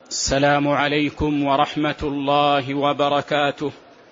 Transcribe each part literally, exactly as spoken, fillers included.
السلام عليكم ورحمة الله وبركاته.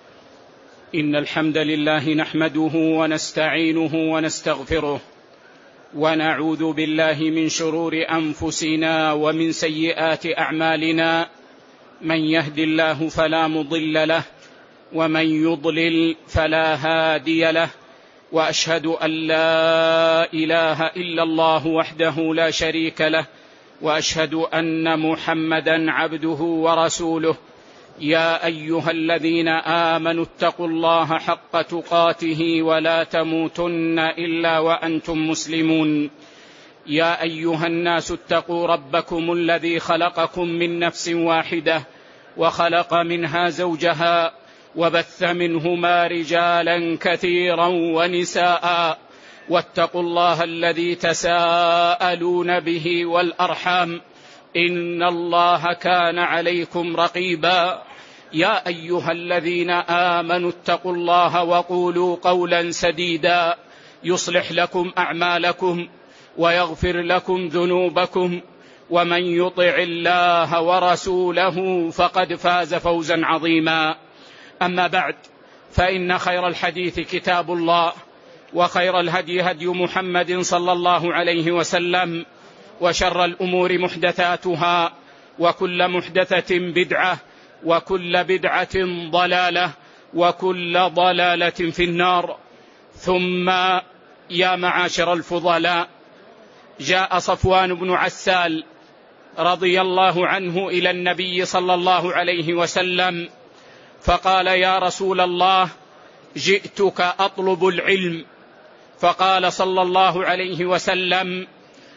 إن الحمد لله نحمده ونستعينه ونستغفره ونعوذ بالله من شرور أنفسنا ومن سيئات أعمالنا، من يهد الله فلا مضل له ومن يضلل فلا هادي له، وأشهد أن لا إله إلا الله وحده لا شريك له، وأشهد أن محمدا عبده ورسوله. يا أيها الذين آمنوا اتقوا الله حق تقاته ولا تموتن إلا وأنتم مسلمون. يا أيها الناس اتقوا ربكم الذي خلقكم من نفس واحدة وخلق منها زوجها وبث منهما رجالا كثيرا ونساء، واتقوا الله الذي تساءلون به والأرحام، إن الله كان عليكم رقيبا. يا أيها الذين آمنوا اتقوا الله وقولوا قولا سديدا يصلح لكم أعمالكم ويغفر لكم ذنوبكم، ومن يطع الله ورسوله فقد فاز فوزا عظيما. أما بعد، فإن خير الحديث كتاب الله، وخير الهدي هدي محمد صلى الله عليه وسلم، وشر الأمور محدثاتها، وكل محدثة بدعة، وكل بدعة ضلالة، وكل ضلالة في النار. ثم يا معاشر الفضلاء، جاء صفوان بن عسال رضي الله عنه إلى النبي صلى الله عليه وسلم فقال: يا رسول الله، جئتك أطلب العلم. فقال صلى الله عليه وسلم: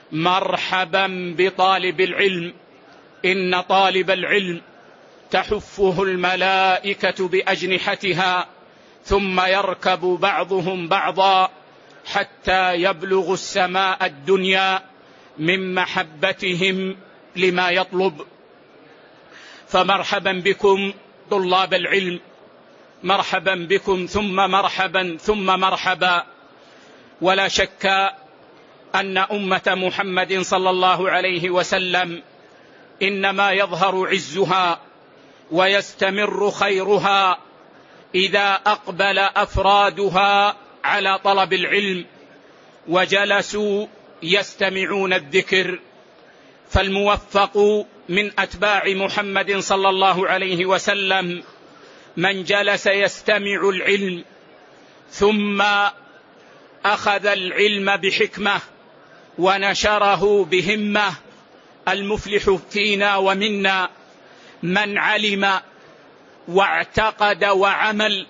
مرحبا بطالب العلم، إن طالب العلم تحفه الملائكة بأجنحتها، ثم يركب بعضهم بعضا حتى يبلغ السماء الدنيا من محبتهم لما يطلب. فمرحبا بكم طلاب العلم، مرحبا بكم ثم مرحبا ثم مرحبا. ولا شك أن أمة محمد صلى الله عليه وسلم إنما يظهر عزها ويستمر خيرها إذا أقبل أفرادها على طلب العلم وجلسوا يستمعون الذكر. فالموفق من أتباع محمد صلى الله عليه وسلم من جلس يستمع العلم ثم أخذ العلم بحكمة ونشره بهمة. المفلح فينا ومنا من علم واعتقد وعمل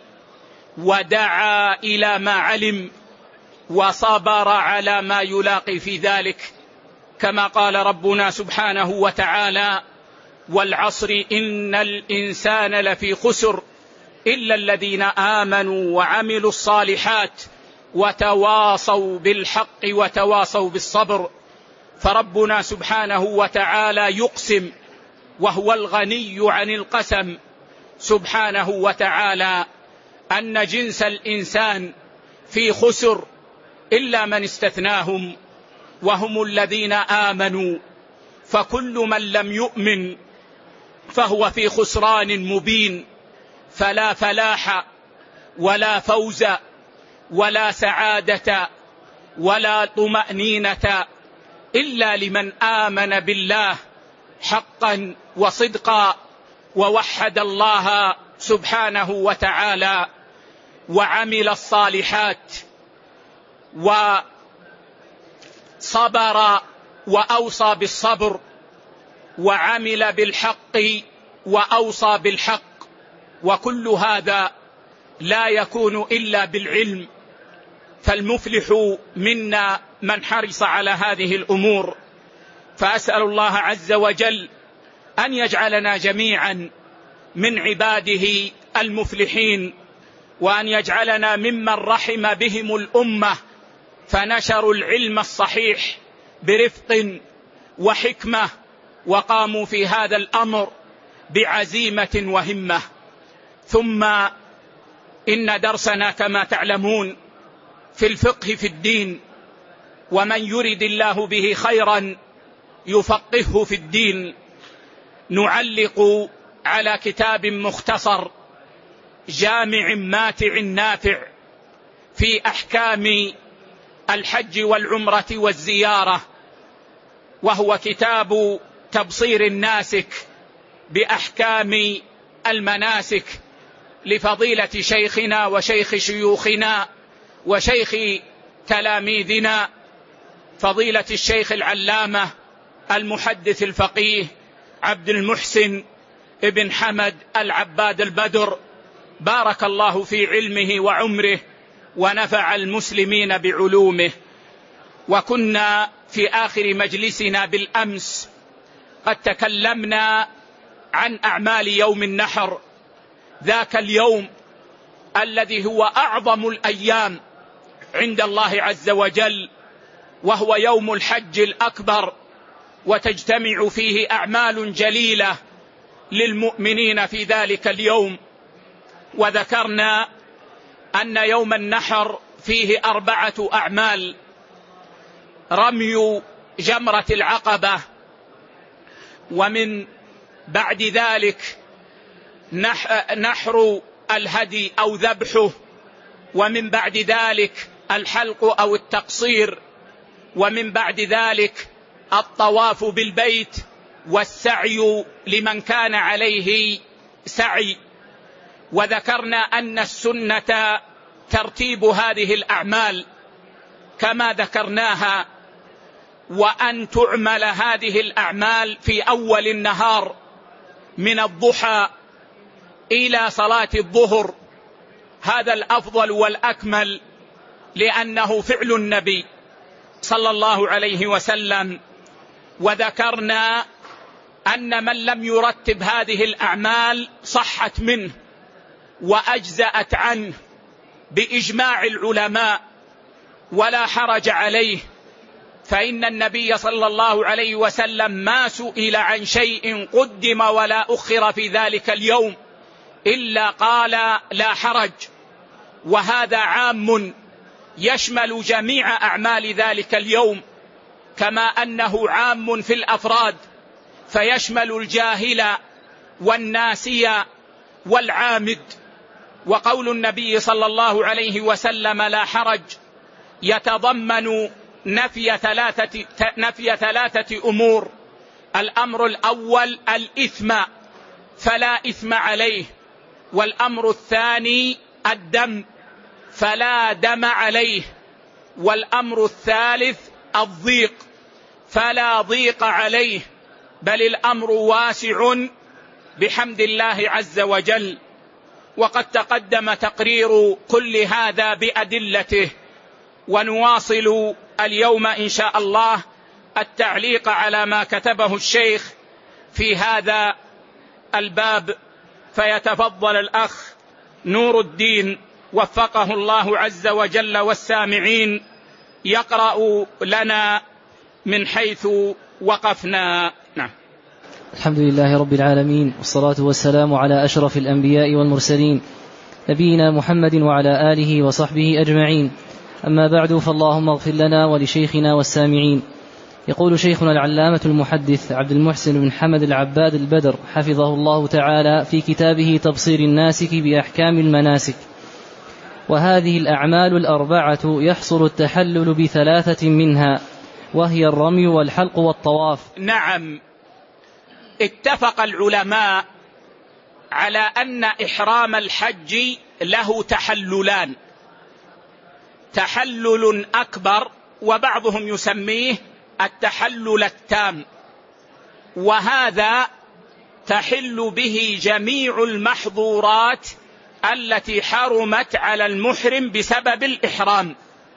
ودعا إلى ما علم وصبر على ما يلاقي في ذلك، كما قال ربنا سبحانه وتعالى: والعصر إن الإنسان لفي خسر إلا الذين آمنوا وعملوا الصالحات وتواصوا بالحق وتواصوا بالصبر. فربنا سبحانه وتعالى يقسم وهو الغني عن القسم سبحانه وتعالى أن جنس الإنسان في خسر إلا من استثناهم، وهم الذين آمنوا. فكل من لم يؤمن فهو في خسران مبين، فلا فلاح ولا فوز ولا سعادة ولا طمأنينة إلا لمن آمن بالله حقا وصدقا ووحد الله سبحانه وتعالى وعمل الصالحات وصبر وأوصى بالصبر وعمل بالحق وأوصى بالحق. وكل هذا لا يكون إلا بالعلم. فالمفلح منا من حرص على هذه الأمور. فأسأل الله عز وجل أن يجعلنا جميعا من عباده المفلحين، وأن يجعلنا ممن رحم بهم الأمة فنشروا العلم الصحيح برفق وحكمة وقاموا في هذا الأمر بعزيمة وهمة. ثم إن درسنا كما تعلمون في الفقه في الدين، ومن يرد الله به خيرا يفقهه في الدين. نعلق على كتاب مختصر جامع ماتع نافع في أحكام الحج والعمرة والزيارة، وهو كتاب تبصير الناسك بأحكام المناسك لفضيلة شيخنا وشيخ شيوخنا وشيخ تلاميذنا فضيلة الشيخ العلامة المحدث الفقيه عبد المحسن ابن حمد العباد البدر، بارك الله في علمه وعمره ونفع المسلمين بعلومه. وكنا في آخر مجلسنا بالأمس قد تكلمنا عن أعمال يوم النحر، ذاك اليوم الذي هو أعظم الأيام عند الله عز وجل، وهو يوم الحج الأكبر، وتجتمع فيه أعمال جليلة للمؤمنين في ذلك اليوم. وذكرنا أن يوم النحر فيه أربعة أعمال: رمي جمرة العقبة، ومن بعد ذلك نحر الهدي أو ذبحه، ومن بعد ذلك الحلق أو التقصير، ومن بعد ذلك الطواف بالبيت والسعي لمن كان عليه سعي. وذكرنا أن السنة ترتيب هذه الأعمال كما ذكرناها، وأن تعمل هذه الأعمال في أول النهار من الضحى إلى صلاة الظهر، هذا الأفضل والأكمل، لأنه فعل النبي صلى الله عليه وسلم. وذكرنا أن من لم يرتب هذه الأعمال صحت منه وأجزأت عنه بإجماع العلماء ولا حرج عليه، فإن النبي صلى الله عليه وسلم ما سئل عن شيء قدم ولا أخر في ذلك اليوم إلا قال لا حرج، وهذا عام يشمل جميع أعمال ذلك اليوم، كما أنه عام في الأفراد فيشمل الجاهل والناسي والعامد. وقول النبي صلى الله عليه وسلم لا حرج يتضمن نفي ثلاثة, نفي ثلاثة أمور: الأمر الأول الإثم فلا إثم عليه، والأمر الثاني الدم فلا دم عليه، والأمر الثالث الضيق فلا ضيق عليه، بل الأمر واسع بحمد الله عز وجل. وقد تقدم تقرير كل هذا بأدلته، ونواصل اليوم إن شاء الله التعليق على ما كتبه الشيخ في هذا الباب، فيتفضل الأخ نور الدين وفقه الله عز وجل والسامعين يقرأ لنا من حيث وقفنا. نعم. الحمد لله رب العالمين، والصلاة والسلام على أشرف الأنبياء والمرسلين نبينا محمد وعلى آله وصحبه أجمعين، أما بعد، فاللهم اغفر لنا ولشيخنا والسامعين. يقول شيخنا العلامة المحدث عبد المحسن بن حمد العباد البدر حفظه الله تعالى في كتابه تبصير الناسك بأحكام المناسك: وهذه الأعمال الأربعة يحصل التحلل بثلاثة منها، وهي الرمي والحلق والطواف. نعم، اتفق العلماء على أن إحرام الحج له تحللان: تحلل أكبر وبعضهم يسميه التحلل التام، وهذا تحل به جميع المحظورات التي حرمت على المحرم بسبب الإحرام.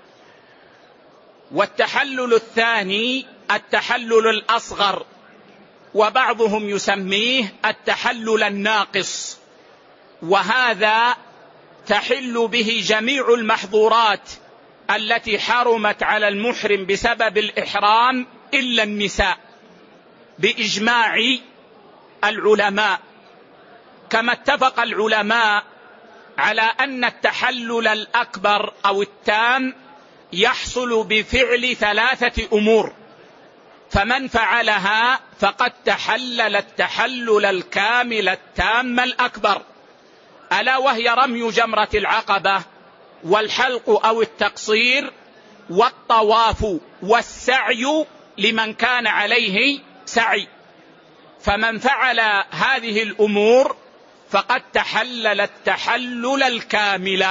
والتحلل الثاني التحلل الأصغر، وبعضهم يسميه التحلل الناقص، وهذا تحل به جميع المحظورات التي حرمت على المحرم بسبب الإحرام إلا النساء بإجماع العلماء. كما اتفق العلماء على أن التحلل الأكبر أو التام يحصل بفعل ثلاثة أمور، فمن فعلها فقد تحلل التحلل الكامل التام الأكبر، ألا وهي رمي جمرة العقبة والحلق أو التقصير والطواف والسعي لمن كان عليه سعي. فمن فعل هذه الأمور فقد تحلل التحلل الكامل،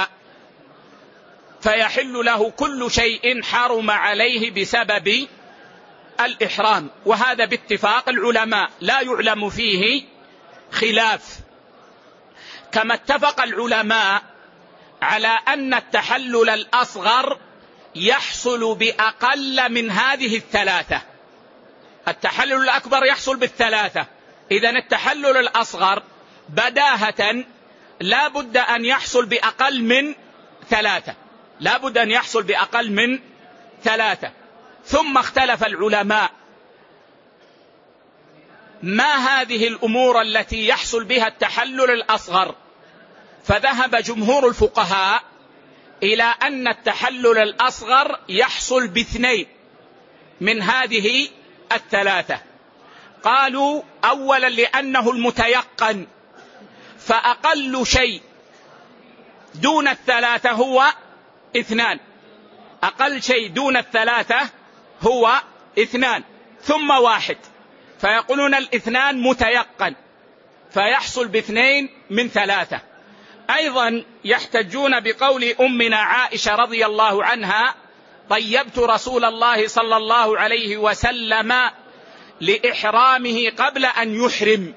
فيحل له كل شيء حرم عليه بسبب الإحرام، وهذا باتفاق العلماء لا يعلم فيه خلاف. كما اتفق العلماء على أن التحلل الأصغر يحصل بأقل من هذه الثلاثة. التحلل الأكبر يحصل بالثلاثة، إذن التحلل الأصغر بداهة لا بد أن يحصل بأقل من ثلاثة، لا بد أن يحصل بأقل من ثلاثة. ثم اختلف العلماء ما هذه الأمور التي يحصل بها التحلل الأصغر، فذهب جمهور الفقهاء إلى أن التحلل الأصغر يحصل باثنين من هذه الثلاثة. قالوا أولا لأنه المتيقن، فأقل شيء دون الثلاثة هو اثنان، أقل شيء دون الثلاثة هو اثنان ثم واحد، فيقولون الاثنان متيقن فيحصل باثنين من ثلاثة. أيضا يحتجون بقول أمنا عائشة رضي الله عنها: طيبت رسول الله صلى الله عليه وسلم لإحرامه قبل أن يحرم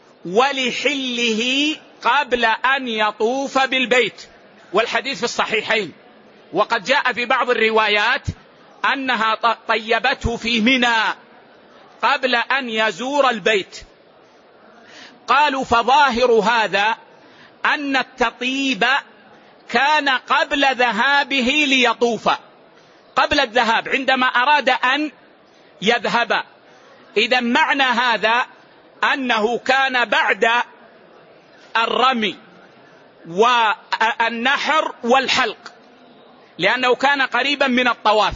ولحله قبل أن يطوف بالبيت، والحديث في الصحيحين. وقد جاء في بعض الروايات أنها طيبته في منى قبل أن يزور البيت. قالوا فظاهر هذا أن التطيب كان قبل ذهابه ليطوف، قبل الذهاب عندما أراد أن يذهب. إذا معنى هذا أنه كان بعد الرمي والنحر والحلق، لأنه كان قريبا من الطواف،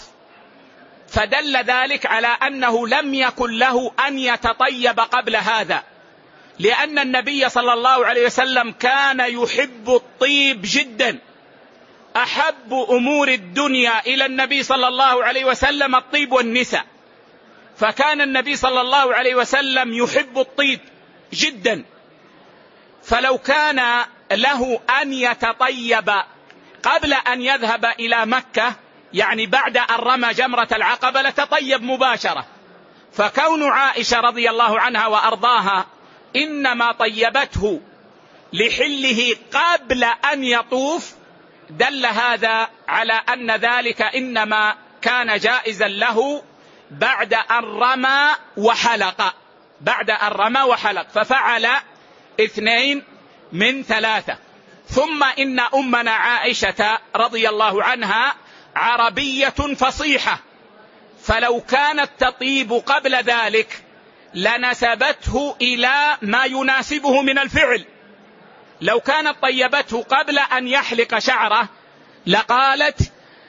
فدل ذلك على أنه لم يكن له أن يتطيب قبل هذا، لأن النبي صلى الله عليه وسلم كان يحب الطيب جدا. أحب أمور الدنيا إلى النبي صلى الله عليه وسلم الطيب والنساء، فكان النبي صلى الله عليه وسلم يحب الطيب جدا، فلو كان له أن يتطيب قبل أن يذهب إلى مكة، يعني بعد أن رمى جمرة العقبة، لتطيب مباشرة. فكون عائشة رضي الله عنها وأرضاها إنما طيبته لحله قبل أن يطوف دل هذا على أن ذلك إنما كان جائزا له بعد أن رمى وحلق، بعد أن رمى وحلق، ففعل اثنين من ثلاثة. ثم إن أمنا عائشة رضي الله عنها عربية فصيحة، فلو كانت تطيب قبل ذلك لنسبته إلى ما يناسبه من الفعل. لو كانت طيبته قبل أن يحلق شعره لقالت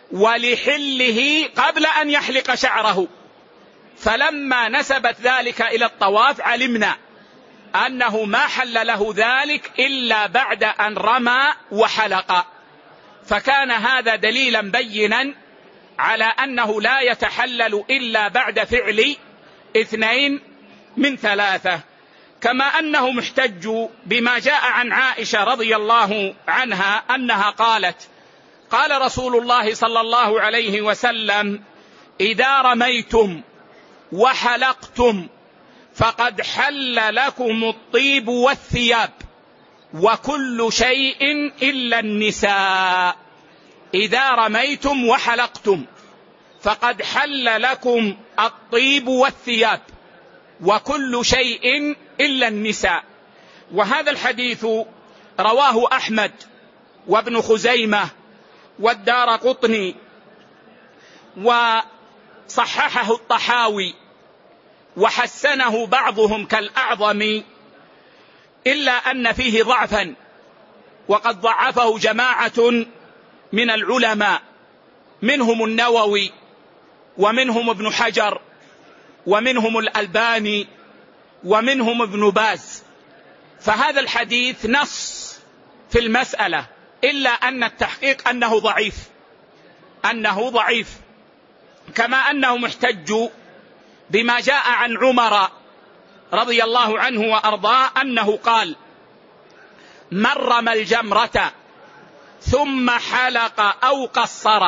ولحله قبل أن يحلق شعره، فلما نسبت ذلك إلى الطواف علمنا أنه ما حل له ذلك إلا بعد أن رمى وحلق، فكان هذا دليلا بينا على أنه لا يتحلل إلا بعد فعل اثنين من ثلاثة. كما أنه محتج بما جاء عن عائشة رضي الله عنها أنها قالت: قال رسول الله صلى الله عليه وسلم: إذا رميتم وحلقتم فقد حل لكم الطيب والثياب وكل شيء إلا النساء. إذا رميتم وحلقتم فقد حل لكم الطيب والثياب وكل شيء إلا النساء. وهذا الحديث رواه أحمد وابن خزيمة والدارقطني وصححه الطحاوي وحسنه بعضهم كالأعظم، إلا أن فيه ضعفا، وقد ضعفه جماعة من العلماء، منهم النووي ومنهم ابن حجر ومنهم الألباني ومنهم ابن باز. فهذا الحديث نص في المسألة، إلا أن التحقيق أنه ضعيف أنه ضعيف كما أنه محتج بما جاء عن عمر رضي الله عنه وأرضاه أنه قال: من رمى الجمرة ثم حلق أو قصر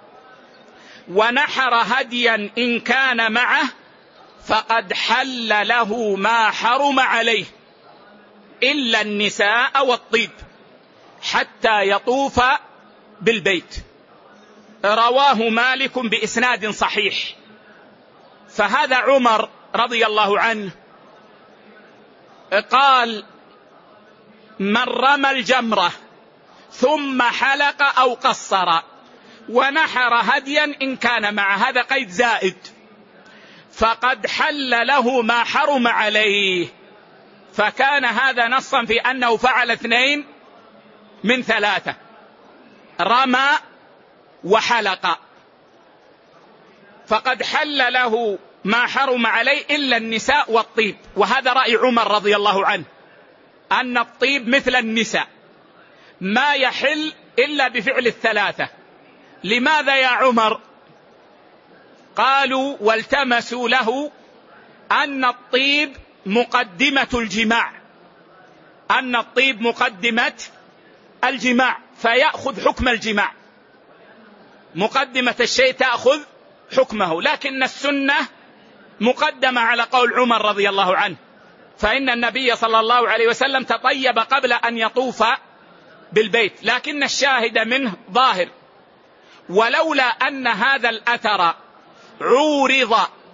ونحر هديا إن كان معه فقد حل له ما حرم عليه إلا النساء والطيب حتى يطوف بالبيت. رواه مالك بإسناد صحيح. فهذا عمر رضي الله عنه قال: من رمى الجمرة ثم حلق أو قصر ونحر هديا إن كان معه، هذا قيد زائد، فقد حل له ما حرم عليه. فكان هذا نصا في أنه فعل اثنين من ثلاثة: رمى وحلق، فقد حل له ما حرم عليه إلا النساء والطيب. وهذا رأي عمر رضي الله عنه، أن الطيب مثل النساء ما يحل إلا بفعل الثلاثة. لماذا يا عمر؟ قالوا والتمسوا له أن الطيب مقدمة الجماع، أن الطيب مقدمة الجماع فيأخذ حكم الجماع، مقدمة الشيء تأخذ حكمه. لكن السنة مقدمة على قول عمر رضي الله عنه، فإن النبي صلى الله عليه وسلم تطيب قبل أن يطوف بالبيت، لكن الشاهد منه ظاهر. ولولا أن هذا الأثر عورض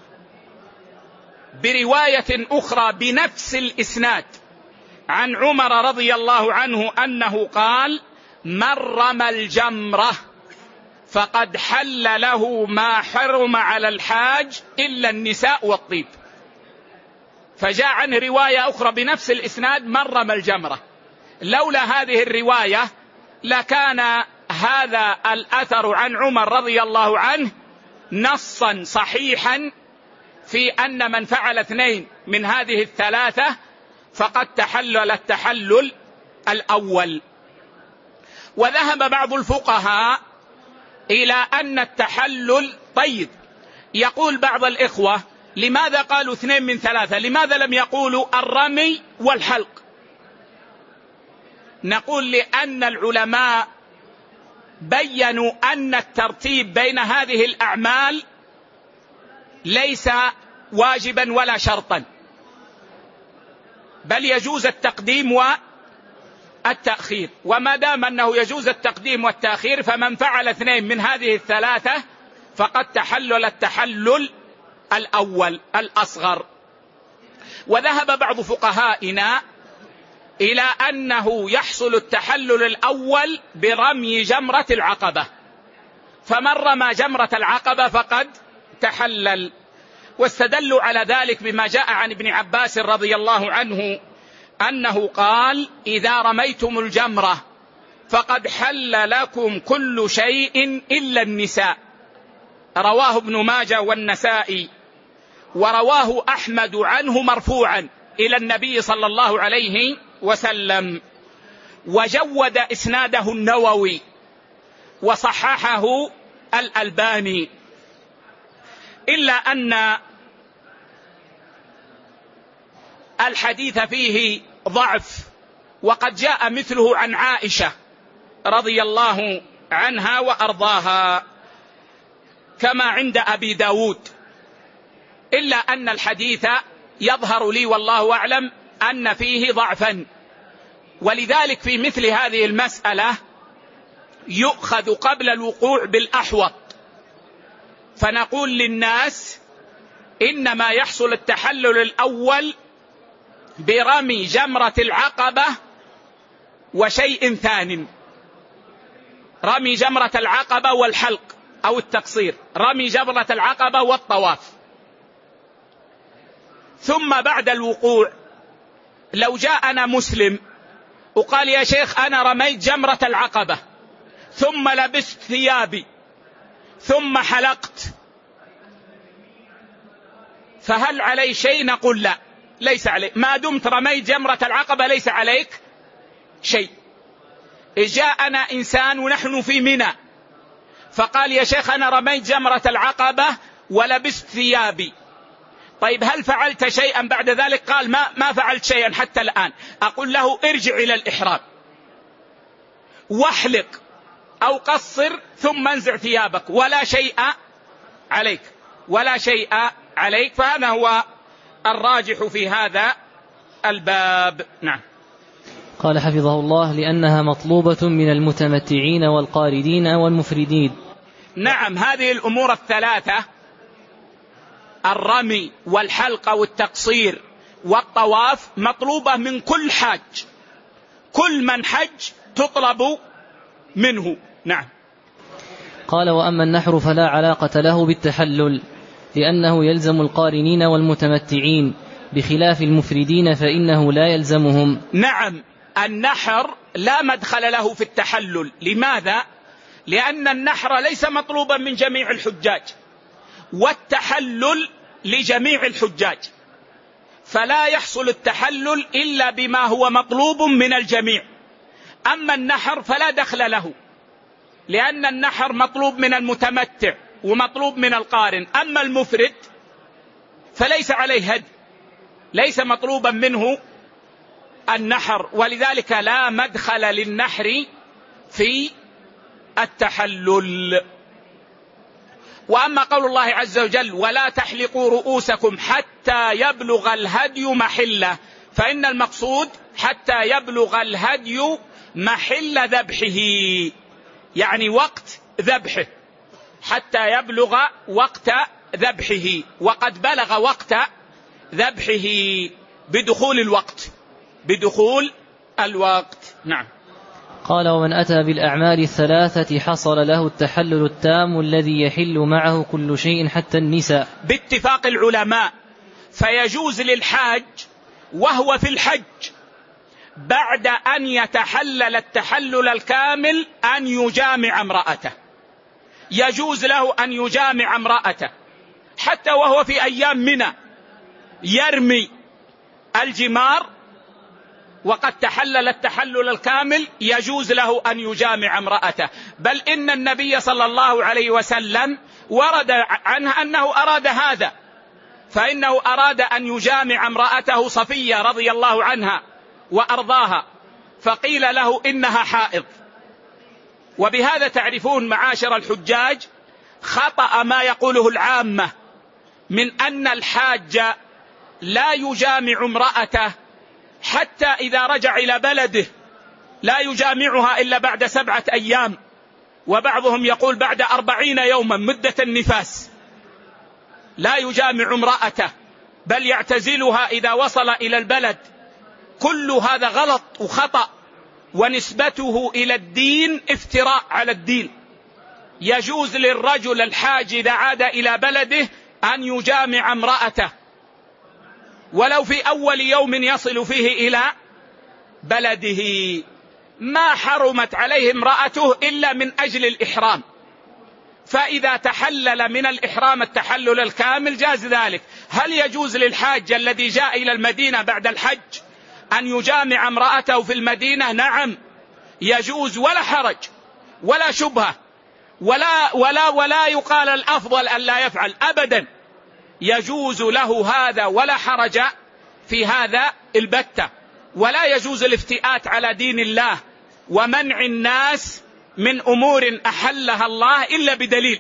برواية أخرى بنفس الإسناد عن عمر رضي الله عنه أنه قال: من رمى الجمرة فقد حل له ما حرم على الحاج إلا النساء والطيب، فجاء عنه رواية أخرى بنفس الإسناد: من رمى الجمرة. لولا هذه الرواية لكان هذا الأثر عن عمر رضي الله عنه نصا صحيحا في أن من فعل اثنين من هذه الثلاثة فقد تحلل التحلل الأول. وذهب بعض الفقهاء إلى أن التحلل طيب. يقول بعض الإخوة: لماذا قالوا اثنين من ثلاثة؟ لماذا لم يقولوا الرمي والحلق؟ نقول لأن العلماء بيّنوا أن الترتيب بين هذه الأعمال ليس واجبا ولا شرطا، بل يجوز التقديم والتأخير. وما دام أنه يجوز التقديم والتأخير فمن فعل اثنين من هذه الثلاثة فقد تحلل التحلل الأول الأصغر. وذهب بعض فقهائنا إلى أنه يحصل التحلل الأول برمي جمرة العقبة، فمن رمى جمرة العقبة فقد تحلل. واستدلوا على ذلك بما جاء عن ابن عباس رضي الله عنه أنه قال: إذا رميتم الجمرة فقد حل لكم كل شيء إلا النساء. رواه ابن ماجه والنسائي، ورواه أحمد عنه مرفوعا إلى النبي صلى الله عليه وسلم، وجود إسناده النووي وصححه الألباني، إلا أن الحديث فيه ضعف، وقد جاء مثله عن عائشة رضي الله عنها وأرضاها كما عند أبي داود، إلا أن الحديث يظهر لي والله أعلم أن فيه ضعفا. ولذلك في مثل هذه المسألة يؤخذ قبل الوقوع بالأحوط، فنقول للناس إنما يحصل التحلل الأول برمي جمرة العقبة وشيء ثانٍ: رمي جمرة العقبة والحلق أو التقصير، رمي جمرة العقبة والطواف. ثم بعد الوقوع لو جاءنا مسلم وقال: يا شيخ أنا رميت جمرة العقبة ثم لبست ثيابي ثم حلقت، فهل علي شيء؟ نقول لا، ليس عليك، ما دمت رميت جمرة العقبة ليس عليك شيء. جاءنا إنسان ونحن في منى فقال يا شيخ أنا رميت جمرة العقبة ولبست ثيابي، طيب هل فعلت شيئا بعد ذلك؟ قال ما, ما فعلت شيئا حتى الآن. أقول له ارجع إلى الإحرام واحلق أو قصر ثم انزع ثيابك ولا شيء عليك، ولا شيء عليك. فهذا هو الراجح في هذا الباب. نعم. قال حفظه الله لأنها مطلوبة من المتمتعين والقاردين والمفردين. نعم، هذه الأمور الثلاثة الرمي والحلق والتقصير والطواف مطلوبة من كل حاج، كل من حج تطلب منه. نعم. قال وأما النحر فلا علاقة له بالتحلل لأنه يلزم القارنين والمتمتعين بخلاف المفردين فإنه لا يلزمهم. نعم، النحر لا مدخل له في التحلل. لماذا؟ لأن النحر ليس مطلوبا من جميع الحجاج والتحلل لجميع الحجاج، فلا يحصل التحلل إلا بما هو مطلوب من الجميع. أما النحر فلا دخل له لأن النحر مطلوب من المتمتع ومطلوب من القارن. أما المفرد فليس عليه هدي، ليس مطلوبا منه النحر، ولذلك لا مدخل للنحر في التحلل. وأما قول الله عز وجل ولا تحلقوا رؤوسكم حتى يبلغ الهدي محله، فإن المقصود حتى يبلغ الهدي محل ذبحه، يعني وقت ذبحه، حتى يبلغ وقت ذبحه، وقد بلغ وقت ذبحه بدخول الوقت، بدخول الوقت. نعم. قال ومن أتى بالأعمال الثلاثة حصل له التحلل التام الذي يحل معه كل شيء حتى النساء باتفاق العلماء. فيجوز للحاج وهو في الحج بعد أن يتحلل التحلل الكامل أن يجامع امرأته، يجوز له أن يجامع امرأته حتى وهو في أيام منى يرمي الجمار وقد تحلل التحلل الكامل، يجوز له أن يجامع امرأته. بل إن النبي صلى الله عليه وسلم ورد عنه أنه أراد هذا، فإنه أراد أن يجامع امرأته صفية رضي الله عنها وأرضاها، فقيل له إنها حائض. وبهذا تعرفون معاشر الحجاج خطأ ما يقوله العامة من أن الحاج لا يجامع امرأته حتى إذا رجع إلى بلده، لا يجامعها إلا بعد سبعة أيام، وبعضهم يقول بعد أربعين يوما مدة النفاس لا يجامع امرأته، بل يعتزلها إذا وصل إلى البلد. كل هذا غلط وخطأ، ونسبته إلى الدين افتراء على الدين. يجوز للرجل الحاج إذا عاد إلى بلده أن يجامع امرأته ولو في أول يوم يصل فيه إلى بلده، ما حرمت عليه امرأته إلا من أجل الإحرام، فإذا تحلل من الإحرام التحلل الكامل جاز ذلك. هل يجوز للحاج الذي جاء إلى المدينة بعد الحج أن يجامع امرأته في المدينة؟ نعم يجوز، ولا حرج ولا شبهة، ولا, ولا, ولا يقال الأفضل أن لا يفعل أبدا، يجوز له هذا ولا حرج في هذا البتة. ولا يجوز الافتئات على دين الله ومنع الناس من أمور أحلها الله إلا بدليل،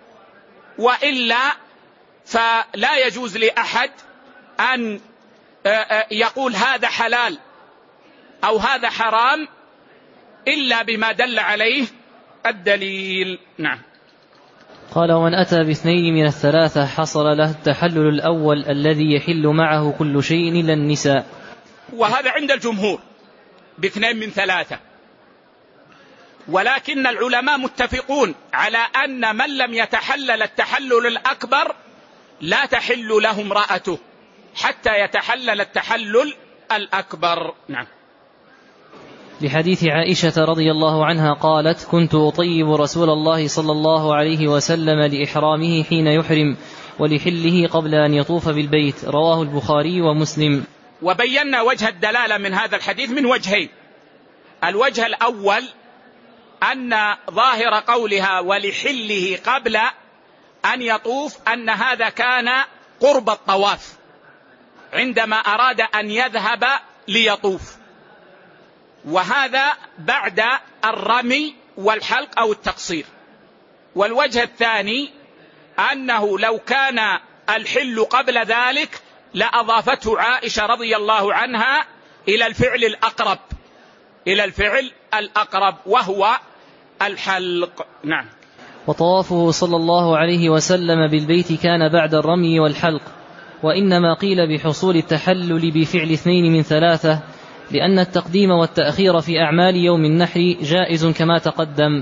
وإلا فلا يجوز لأحد أن يقول هذا حلال أو هذا حرام إلا بما دل عليه الدليل. نعم. قال ومن أتى باثنين من الثلاثة حصل له التحلل الأول الذي يحل معه كل شيء إلا النساء. وهذا عند الجمهور باثنين من ثلاثة، ولكن العلماء متفقون على أن من لم يتحلل التحلل الأكبر لا تحل له امرأته حتى يتحلل التحلل الأكبر. نعم. لحديث عائشة رضي الله عنها قالت كنت أطيب رسول الله صلى الله عليه وسلم لإحرامه حين يحرم ولحله قبل أن يطوف بالبيت. رواه البخاري ومسلم. وبينا وجه الدلالة من هذا الحديث من وجهين. الوجه الأول أن ظاهر قولها ولحله قبل أن يطوف أن هذا كان قرب الطواف عندما أراد أن يذهب ليطوف، وهذا بعد الرمي والحلق أو التقصير. والوجه الثاني أنه لو كان الحل قبل ذلك لأضافته عائشة رضي الله عنها إلى الفعل الأقرب إلى الفعل الأقرب وهو الحلق. نعم. وطوافه صلى الله عليه وسلم بالبيت كان بعد الرمي والحلق، وإنما قيل بحصول التحلل بفعل اثنين من ثلاثة، لأن التقديم والتأخير في أعمال يوم النحر جائز كما تقدم.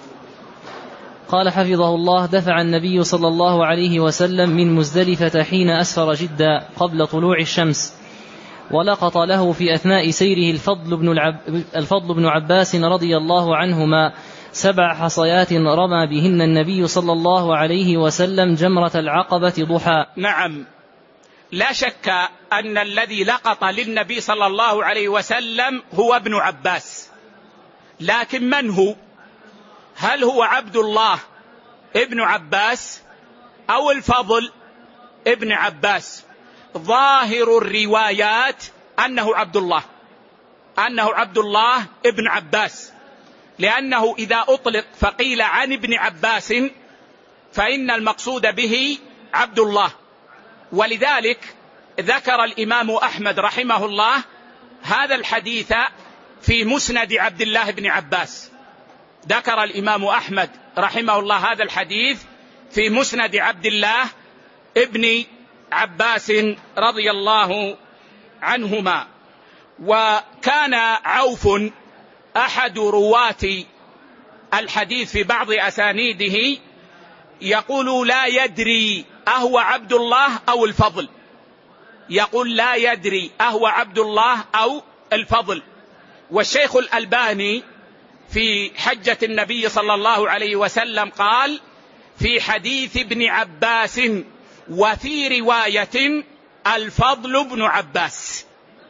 قال حفظه الله: دفع النبي صلى الله عليه وسلم من مزدلفة حين أسفر جدا قبل طلوع الشمس، ولقط له في أثناء سيره الفضل بن, العب الفضل بن عباس رضي الله عنهما سبع حصيات رمى بهن النبي صلى الله عليه وسلم جمرة العقبة ضحى. نعم، لا شك أن الذي لقط للنبي صلى الله عليه وسلم هو ابن عباس، لكن من هو؟ هل هو عبد الله ابن عباس أو الفضل ابن عباس؟ ظاهر الروايات أنه عبد الله أنه عبد الله ابن عباس، لأنه إذا أطلق فقيل عن ابن عباس فإن المقصود به عبد الله. ولذلك ذكر الإمام أحمد رحمه الله هذا الحديث في مسند عبد الله بن عباس. ذكر الإمام أحمد رحمه الله هذا الحديث في مسند عبد الله ابن عباس رضي الله عنهما. وكان عوف أحد رواة الحديث في بعض أسانيده يقول لا يدري أهو عبد الله أو الفضل، يقول لا يدري أهو عبد الله أو الفضل. والشيخ الألباني في حجة النبي صلى الله عليه وسلم قال في حديث ابن عباس وفي رواية الفضل بن عباس،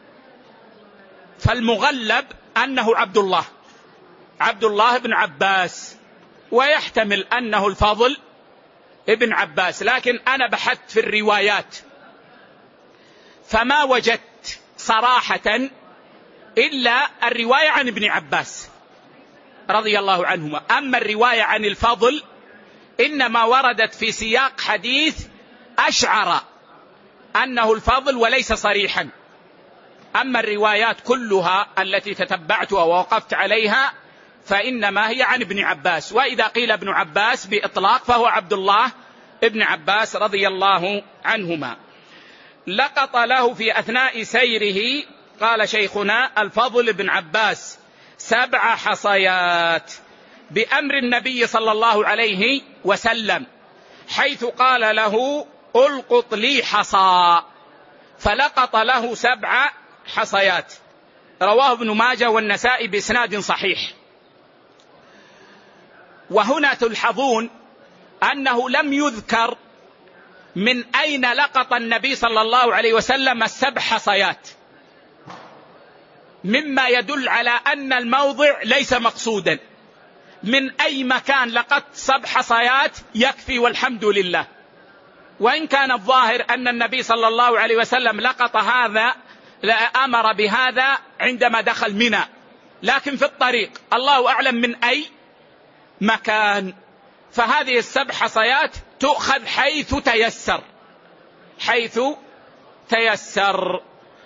فالمغلب أنه عبد الله عبد الله بن عباس، ويحتمل أنه الفضل ابن عباس، لكن أنا بحثت في الروايات فما وجدت صراحة إلا الرواية عن ابن عباس رضي الله عنهما. أما الرواية عن الفضل إنما وردت في سياق حديث أشعر أنه الفضل وليس صريحا. أما الروايات كلها التي تتبعتها ووقفت عليها فإنما هي عن ابن عباس، وإذا قيل ابن عباس بإطلاق فهو عبد الله ابن عباس رضي الله عنهما. لقط له في أثناء سيره، قال شيخنا الفضل بن عباس، سبع حصيات بأمر النبي صلى الله عليه وسلم، حيث قال له ألقط لي حصى، فلقط له سبع حصيات. رواه ابن ماجه والنسائي بإسناد صحيح. وهنا تلحظون أنه لم يذكر من أين لقط النبي صلى الله عليه وسلم السبع حصيات، مما يدل على أن الموضع ليس مقصودا. من أي مكان لقط سبع حصيات يكفي والحمد لله. وإن كان الظاهر أن النبي صلى الله عليه وسلم لقط هذا أمر بهذا عندما دخل منى، لكن في الطريق الله أعلم من أي مكان. فهذه السبع حصيات تؤخذ حيث تيسر حيث تيسر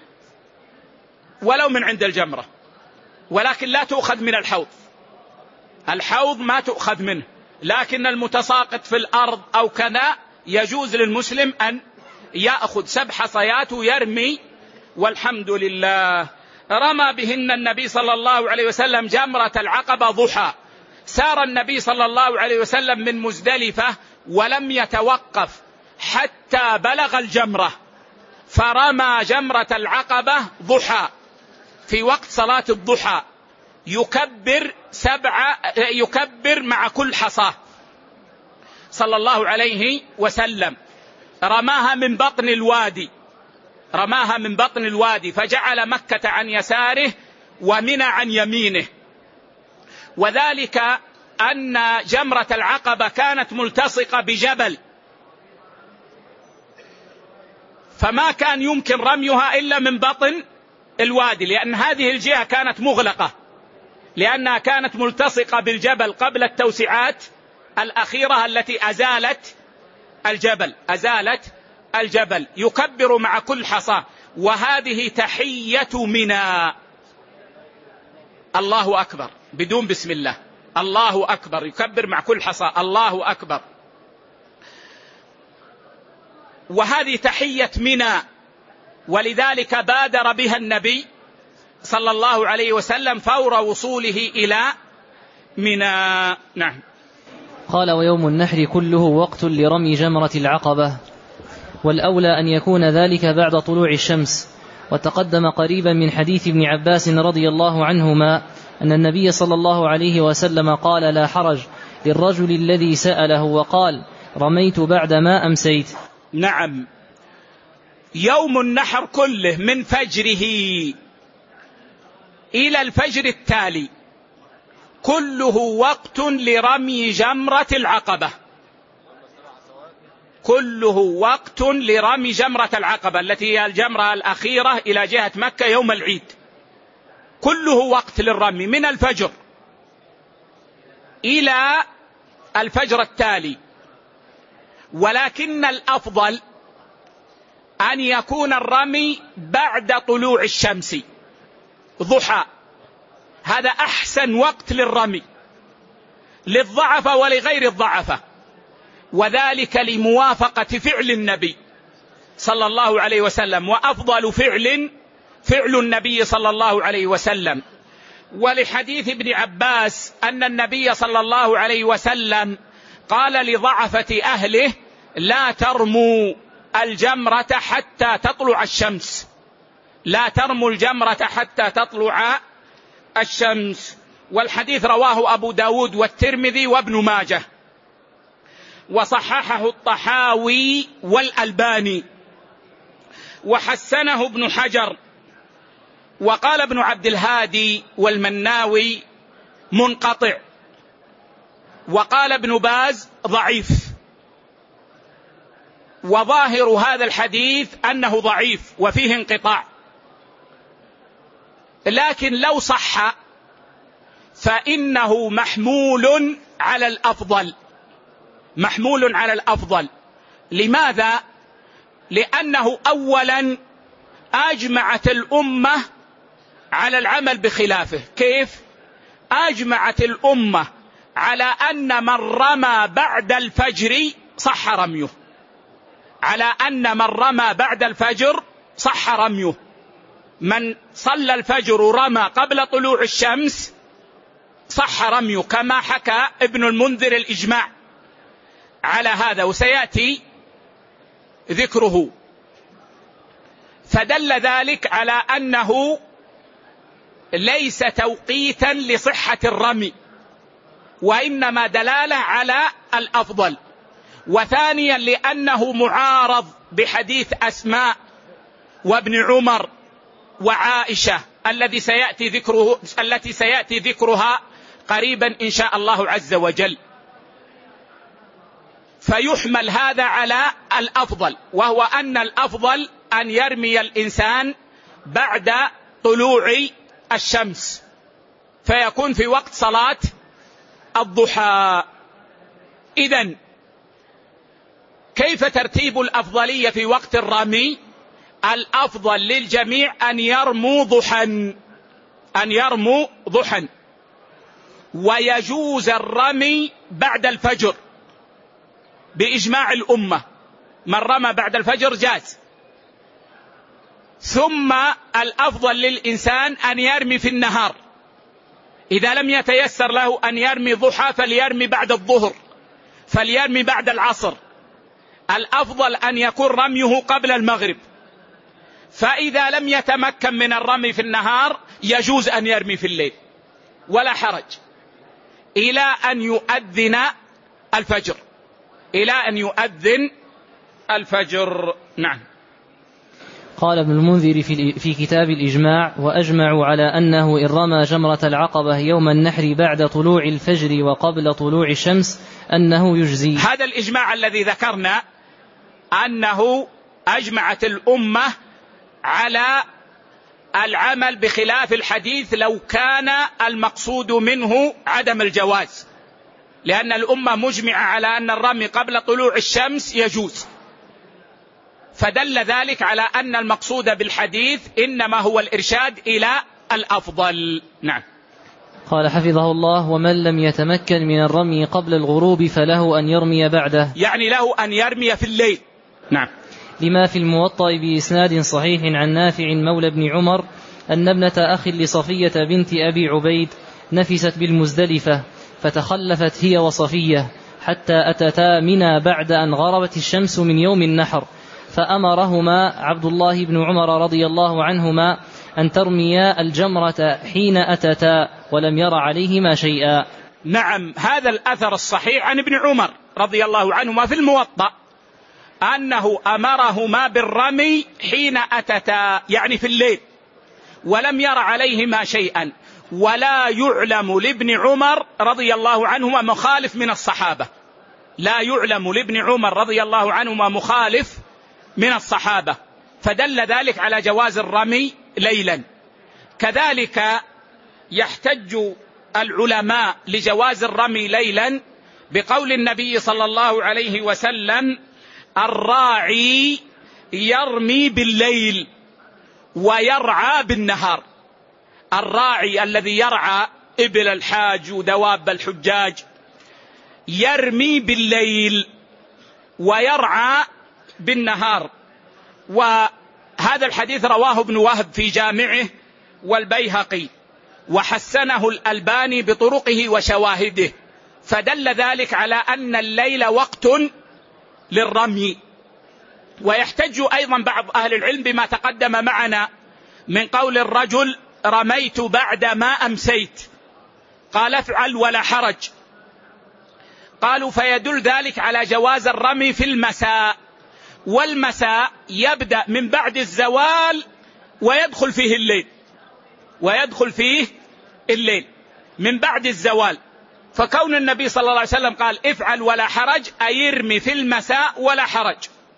ولو من عند الجمرة، ولكن لا تؤخذ من الحوض. الحوض ما تؤخذ منه، لكن المتساقط في الأرض أو كذا يجوز للمسلم أن يأخذ سبع حصيات ويرمي والحمد لله. رمى بهن النبي صلى الله عليه وسلم جمرة العقبة ضحى. سار النبي صلى الله عليه وسلم من مزدلفة ولم يتوقف حتى بلغ الجمرة، فرمى جمرة العقبة ضحى في وقت صلاة الضحى، يكبر سبعة يكبر مع كل حصاة صلى الله عليه وسلم. رماها من بطن الوادي، رماها من بطن الوادي، فجعل مكة عن يساره ومنى عن يمينه. وذلك أن جمرة العقبة كانت ملتصقة بجبل، فما كان يمكن رميها إلا من بطن الوادي، لأن هذه الجهة كانت مغلقة، لأنها كانت ملتصقة بالجبل قبل التوسعات الأخيرة التي أزالت الجبل أزالت الجبل يكبر مع كل حصى. وهذه تحية منى، الله أكبر بدون بسم الله، الله أكبر، يكبر مع كل حصى، الله أكبر. وهذه تحية منى، ولذلك بادر بها النبي صلى الله عليه وسلم فور وصوله إلى منى. نعم. قال: ويوم النحر كله وقت لرمي جمرة العقبة، والأولى أن يكون ذلك بعد طلوع الشمس. وتقدم قريبا من حديث ابن عباس رضي الله عنهما أن النبي صلى الله عليه وسلم قال: لا حرج للرجل الذي سأله وقال: رميت بعدما أمسيت. نعم، يوم النحر كله من فجره إلى الفجر التالي كله وقت لرمي جمرة العقبة، كله وقت لرمي جمرة العقبة التي هي الجمرة الأخيرة إلى جهة مكة يوم العيد، كله وقت للرمي من الفجر إلى الفجر التالي. ولكن الأفضل أن يكون الرمي بعد طلوع الشمس ضحى، هذا أحسن وقت للرمي للضعفة ولغير الضعفة، وذلك لموافقة فعل النبي صلى الله عليه وسلم، وأفضل فعل فعل النبي صلى الله عليه وسلم. ولحديث ابن عباس أن النبي صلى الله عليه وسلم قال لضعفة أهله: لا ترموا الجمرة حتى تطلع الشمس، لا ترموا الجمرة حتى تطلع الشمس. والحديث رواه أبو داود والترمذي وابن ماجه، وصححه الطحاوي والألباني، وحسنه ابن حجر، وقال ابن عبد الهادي والمناوي منقطع، وقال ابن باز ضعيف. وظاهر هذا الحديث أنه ضعيف وفيه انقطاع، لكن لو صح فإنه محمول على الأفضل، محمول على الأفضل. لماذا؟ لأنه أولا أجمعت الأمة على العمل بخلافه. كيف؟ أجمعت الأمة على أن من رمى بعد الفجر صح رميه، على أن من رمى بعد الفجر صح رميه. من صلى الفجر ورمى قبل طلوع الشمس صح رميه، كما حكى ابن المنذر الإجماع على هذا، وسيأتي ذكره. فدل ذلك على أنه ليس توقيتا لصحة الرمي، وإنما دلالة على الأفضل. وثانيا لأنه معارض بحديث أسماء وابن عمر وعائشة الذي سيأتي ذكره التي سيأتي ذكرها قريبا إن شاء الله عز وجل. فيحمل هذا على الأفضل، وهو أن الأفضل أن يرمي الإنسان بعد طلوع الشمس، فيكون في وقت صلاة الضحى. إذن كيف ترتيب الأفضلية في وقت الرمي؟ الأفضل للجميع أن يرموا ضحى، أن يرموا ضحى، ويجوز الرمي بعد الفجر بإجماع الأمة، من رمى بعد الفجر جاز. ثم الأفضل للإنسان أن يرمي في النهار، إذا لم يتيسر له أن يرمي ضحى فليرمي بعد الظهر، فليرمي بعد العصر. الأفضل أن يكون رميه قبل المغرب، فإذا لم يتمكن من الرمي في النهار يجوز أن يرمي في الليل ولا حرج، إلى أن يؤذن الفجر، إلى أن يؤذن الفجر. نعم. قال ابن المنذر في كتاب الإجماع: وأجمعوا على أنه إن رمى جمرة العقبة يوم النحر بعد طلوع الفجر وقبل طلوع الشمس أنه يجزي. هذا الإجماع الذي ذكرنا أنه أجمعت الأمة على العمل بخلاف الحديث لو كان المقصود منه عدم الجواز، لأن الأمة مجمعة على أن الرمي قبل طلوع الشمس يجوز، فدل ذلك على أن المقصود بالحديث إنما هو الإرشاد إلى الأفضل. نعم. قال حفظه الله: ومن لم يتمكن من الرمي قبل الغروب فله أن يرمي بعده، يعني له أن يرمي في الليل. نعم. لما في الموطأ بإسناد صحيح عن نافع مولى بن عمر أن ابنة أخ لصفية بنت أبي عبيد نفست بالمزدلفة فتخلفت هي وصفية حتى أتتا منى بعد أن غربت الشمس من يوم النحر، فأمرهما عبد الله بن عمر رضي الله عنهما أن ترميا الجمرة حين أتتا ولم ير عليهما شيئا. نعم، هذا الأثر الصحيح عن ابن عمر رضي الله عنهما في الموطأ أنه أمرهما بالرمي حين أتتا، يعني في الليل، ولم ير عليهما شيئا، ولا يعلم لابن عمر رضي الله عنهما مخالف من الصحابة، لا يعلم لابن عمر رضي الله عنهما مخالف من الصحابة، فدل ذلك على جواز الرمي ليلا. كذلك يحتج العلماء لجواز الرمي ليلا بقول النبي صلى الله عليه وسلم: الراعي يرمي بالليل ويرعى بالنهار. الراعي الذي يرعى إبل الحاج ودواب الحجاج يرمي بالليل ويرعى بالنهار. وهذا الحديث رواه ابن وهب في جامعه والبيهقي، وحسنه الألباني بطرقه وشواهده، فدل ذلك على أن الليل وقت للرمي. ويحتج أيضا بعض أهل العلم بما تقدم معنا من قول الرجل: رميت بعد ما أمسيت، قال: افعل ولا حرج. قالوا: فيدل ذلك على جواز الرمي في المساء، والمساء يبدأ من بعد الزوال ويدخل فيه الليل، ويدخل فيه الليل من بعد الزوال. فكون النبي صلى الله عليه وسلم قال: افعل ولا حرج، أي يرمي في المساء ولا حرج،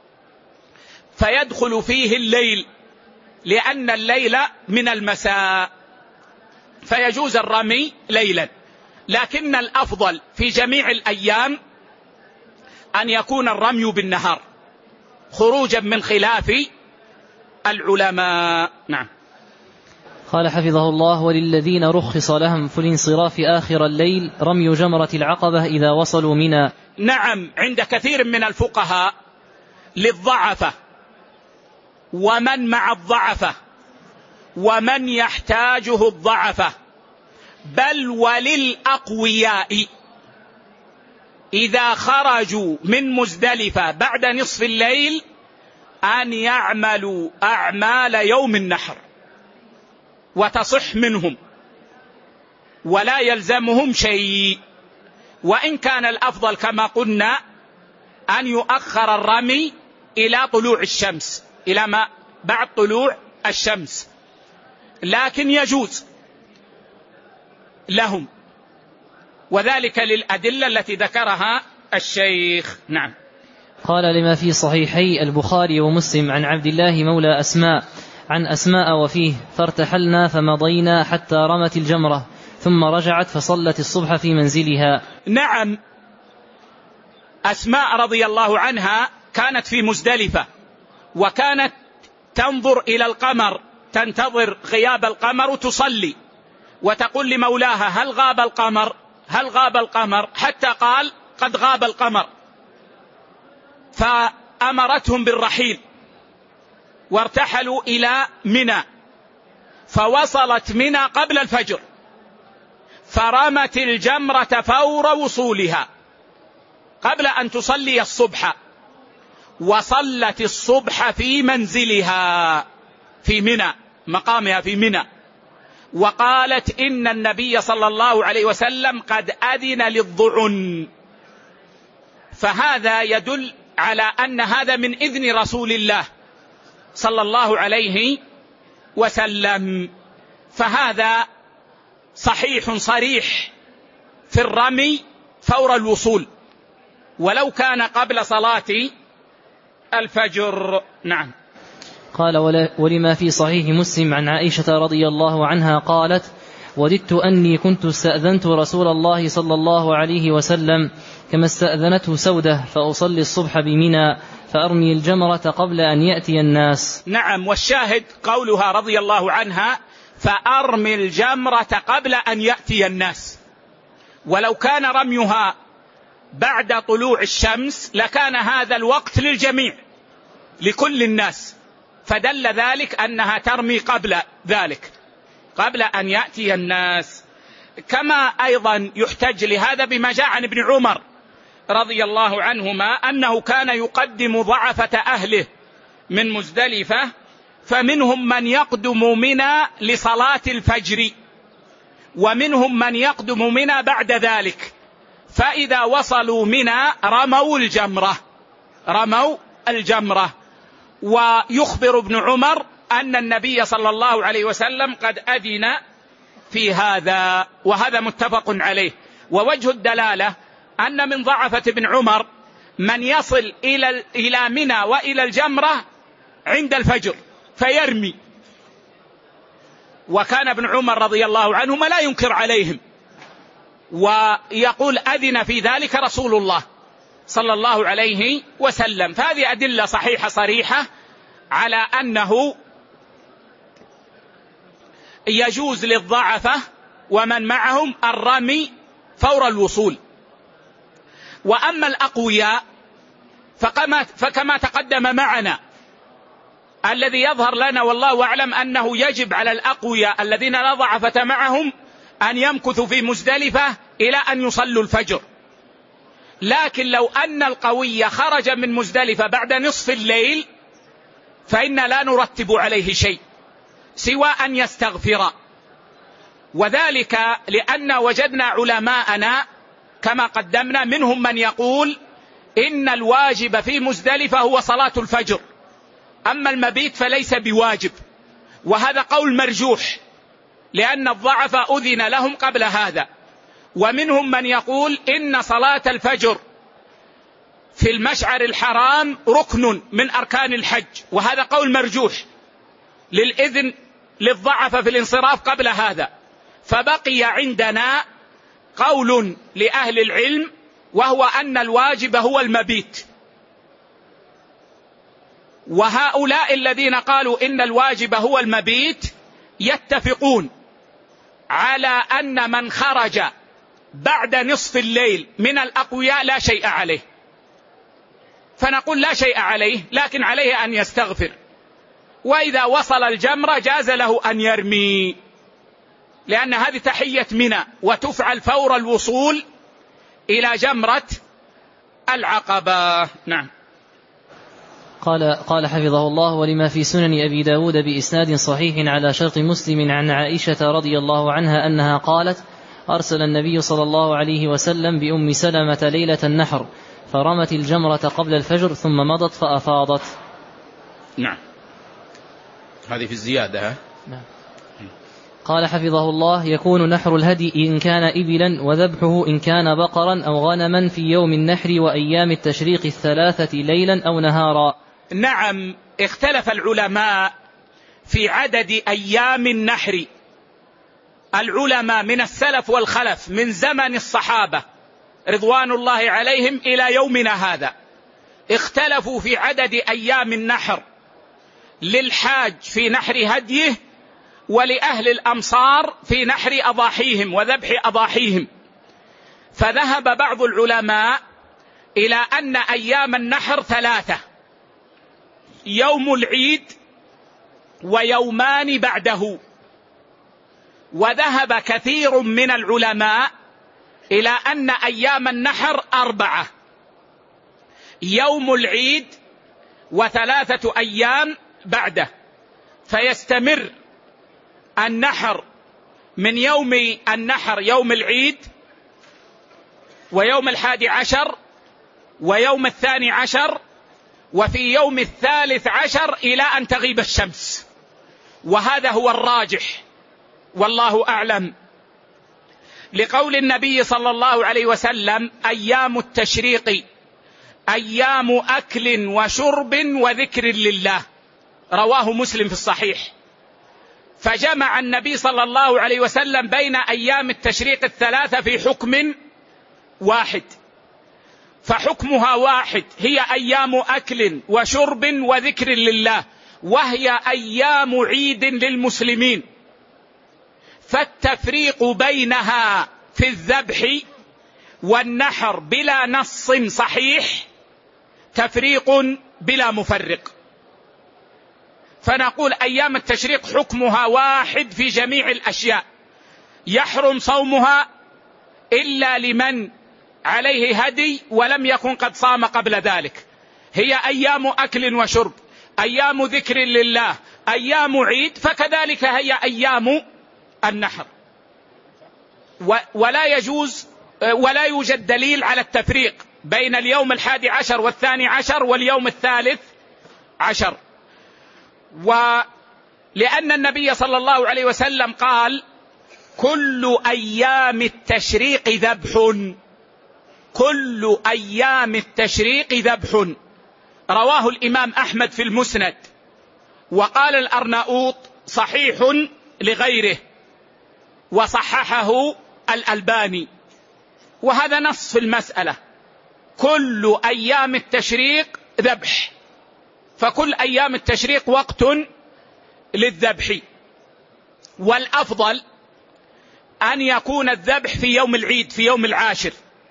فيدخل فيه الليل، لأن الليل من المساء، فيجوز الرمي ليلا. لكن الأفضل في جميع الأيام أن يكون الرمي بالنهار، خروجا من خلاف العلماء. نعم. قال حفظه الله: وللذين رخص لهم في الانصراف آخر الليل رمي جمرة العقبة إذا وصلوا منى. نعم، عند كثير من الفقهاء للضعفة ومن مع الضعفة ومن يحتاجه الضعفة، بل وللأقوياء إذا خرجوا من مزدلفة بعد نصف الليل أن يعملوا أعمال يوم النحر وتصح منهم ولا يلزمهم شيء. وإن كان الأفضل كما قلنا أن يؤخر الرمي إلى طلوع الشمس، إلى ما بعد طلوع الشمس، لكن يجوز لهم، وذلك للأدلة التي ذكرها الشيخ. نعم. قال: لما في صحيحي البخاري ومسلم عن عبد الله مولى أسماء عن أسماء وفيه: فارتحلنا فمضينا حتى رمت الجمرة ثم رجعت فصلت الصبح في منزلها. نعم، أسماء رضي الله عنها كانت في مزدلفة، وكانت تنظر إلى القمر، تنتظر غياب القمر وتصلي، وتقول لمولاها: هل غاب القمر؟ هل غاب القمر؟ حتى قال: قد غاب القمر. فأمرتهم بالرحيل وارتحلوا إلى منى، فوصلت منى قبل الفجر، فرمت الجمرة فور وصولها قبل أن تصلي الصبح، وصلت الصبح في منزلها في منى، مقامها في منى، وقالت: إن النبي صلى الله عليه وسلم قد أذن للضعن. فهذا يدل على أن هذا من إذن رسول الله صلى الله عليه وسلم، فهذا صحيح صريح في الرمي فور الوصول ولو كان قبل صلاة الفجر. نعم. قال: ولما في صحيح مسلم عن عائشة رضي الله عنها قالت: وددت أني كنت استأذنت رسول الله صلى الله عليه وسلم كما استأذنته سودة فأصلي الصبح بمنى فأرمي الجمرة قبل أن يأتي الناس. نعم، والشاهد قولها رضي الله عنها فأرمي الجمرة قبل أن يأتي الناس، ولو كان رميها بعد طلوع الشمس لكان هذا الوقت للجميع لكل الناس، فدل ذلك أنها ترمي قبل ذلك قبل أن يأتي الناس. كما أيضا يحتج لهذا بما جاء عن ابن عمر رضي الله عنهما أنه كان يقدم ضعفة أهله من مزدلفة، فمنهم من يقدم منى لصلاة الفجر ومنهم من يقدم منى بعد ذلك، فإذا وصلوا منى رموا الجمرة رموا الجمرة ويخبر ابن عمر أن النبي صلى الله عليه وسلم قد أذن في هذا، وهذا متفق عليه. ووجه الدلالة أن من ضعفة ابن عمر من يصل إلى إلى منى وإلى الجمرة عند الفجر فيرمي، وكان ابن عمر رضي الله عنهما لا ينكر عليهم ويقول أذن في ذلك رسول الله صلى الله عليه وسلم. فهذه أدلة صحيحة صريحة على أنه يجوز للضعفة ومن معهم الرمي فور الوصول. وأما الأقوياء فكما, فكما تقدم معنا الذي يظهر لنا والله أعلم أنه يجب على الأقوياء الذين لا ضعفة معهم أن يمكثوا في مزدلفة إلى أن يصلوا الفجر، لكن لو أن القوي خرج من مزدلفة بعد نصف الليل فإن لا نرتب عليه شيء سوى أن يستغفر، وذلك لأن وجدنا علماءنا كما قدمنا منهم من يقول إن الواجب في مزدلفة هو صلاة الفجر، أما المبيت فليس بواجب، وهذا قول مرجوح لأن الضعف أذن لهم قبل هذا. ومنهم من يقول إن صلاة الفجر في المشعر الحرام ركن من أركان الحج، وهذا قول مرجوح للإذن للضعف في الانصراف قبل هذا. فبقي عندنا قول لأهل العلم وهو أن الواجب هو المبيت، وهؤلاء الذين قالوا إن الواجب هو المبيت يتفقون على أن من خرج بعد نصف الليل من الأقوياء لا شيء عليه، فنقول لا شيء عليه لكن عليه أن يستغفر، وإذا وصل الجمرة جاز له أن يرمي، لأن هذه تحية منى وتفعل فور الوصول إلى جمرة العقبة. نعم. قال قال حفظه الله: ولما في سنن أبي داود بإسناد صحيح على شرط مسلم عن عائشة رضي الله عنها أنها قالت: أرسل النبي صلى الله عليه وسلم بأم سلمة ليلة النحر فرمت الجمرة قبل الفجر ثم مضت فأفاضت. نعم، هذه في الزيادة. ها؟ نعم. قال حفظه الله: يكون نحر الهدي إن كان إبلا، وذبحه إن كان بقرا أو غنما في يوم النحر وأيام التشريق الثلاثة ليلا أو نهارا. نعم، اختلف العلماء في عدد أيام النحر. العلماء من السلف والخلف من زمن الصحابة رضوان الله عليهم إلى يومنا هذا اختلفوا في عدد أيام النحر للحاج في نحر هديه، ولأهل الأمصار في نحر أضاحيهم وذبح أضاحيهم. فذهب بعض العلماء إلى أن أيام النحر ثلاثة: يوم العيد ويومان بعده. وذهب كثير من العلماء إلى أن أيام النحر أربعة: يوم العيد وثلاثة أيام بعده، فيستمر النحر من يوم النحر يوم العيد ويوم الحادي عشر ويوم الثاني عشر وفي يوم الثالث عشر إلى أن تغيب الشمس، وهذا هو الراجح والله أعلم، لقول النبي صلى الله عليه وسلم: أيام التشريق أيام أكل وشرب وذكر لله، رواه مسلم في الصحيح. فجمع النبي صلى الله عليه وسلم بين أيام التشريق الثلاثة في حكم واحد، فحكمها واحد، هي أيام أكل وشرب وذكر لله، وهي أيام عيد للمسلمين، فالتفريق بينها في الذبح والنحر بلا نص صحيح تفريق بلا مفرق. فنقول أيام التشريق حكمها واحد في جميع الأشياء، يحرم صومها إلا لمن عليه هدي ولم يكن قد صام قبل ذلك، هي أيام أكل وشرب، أيام ذكر لله، أيام عيد، فكذلك هي أيام النحر. ولا يجوز ولا يوجد دليل على التفريق بين اليوم الحادي عشر والثاني عشر واليوم الثالث عشر، ولأن النبي صلى الله عليه وسلم قال: كل أيام التشريق ذبح، كل أيام التشريق ذبح، رواه الإمام أحمد في المسند، وقال الأرناؤوط صحيح لغيره، وصححه الألباني، وهذا نص في المسألة، كل أيام التشريق ذبح، فكل أيام التشريق وقت للذبح. والأفضل أن يكون الذبح في يوم العيد، في يوم العاشر،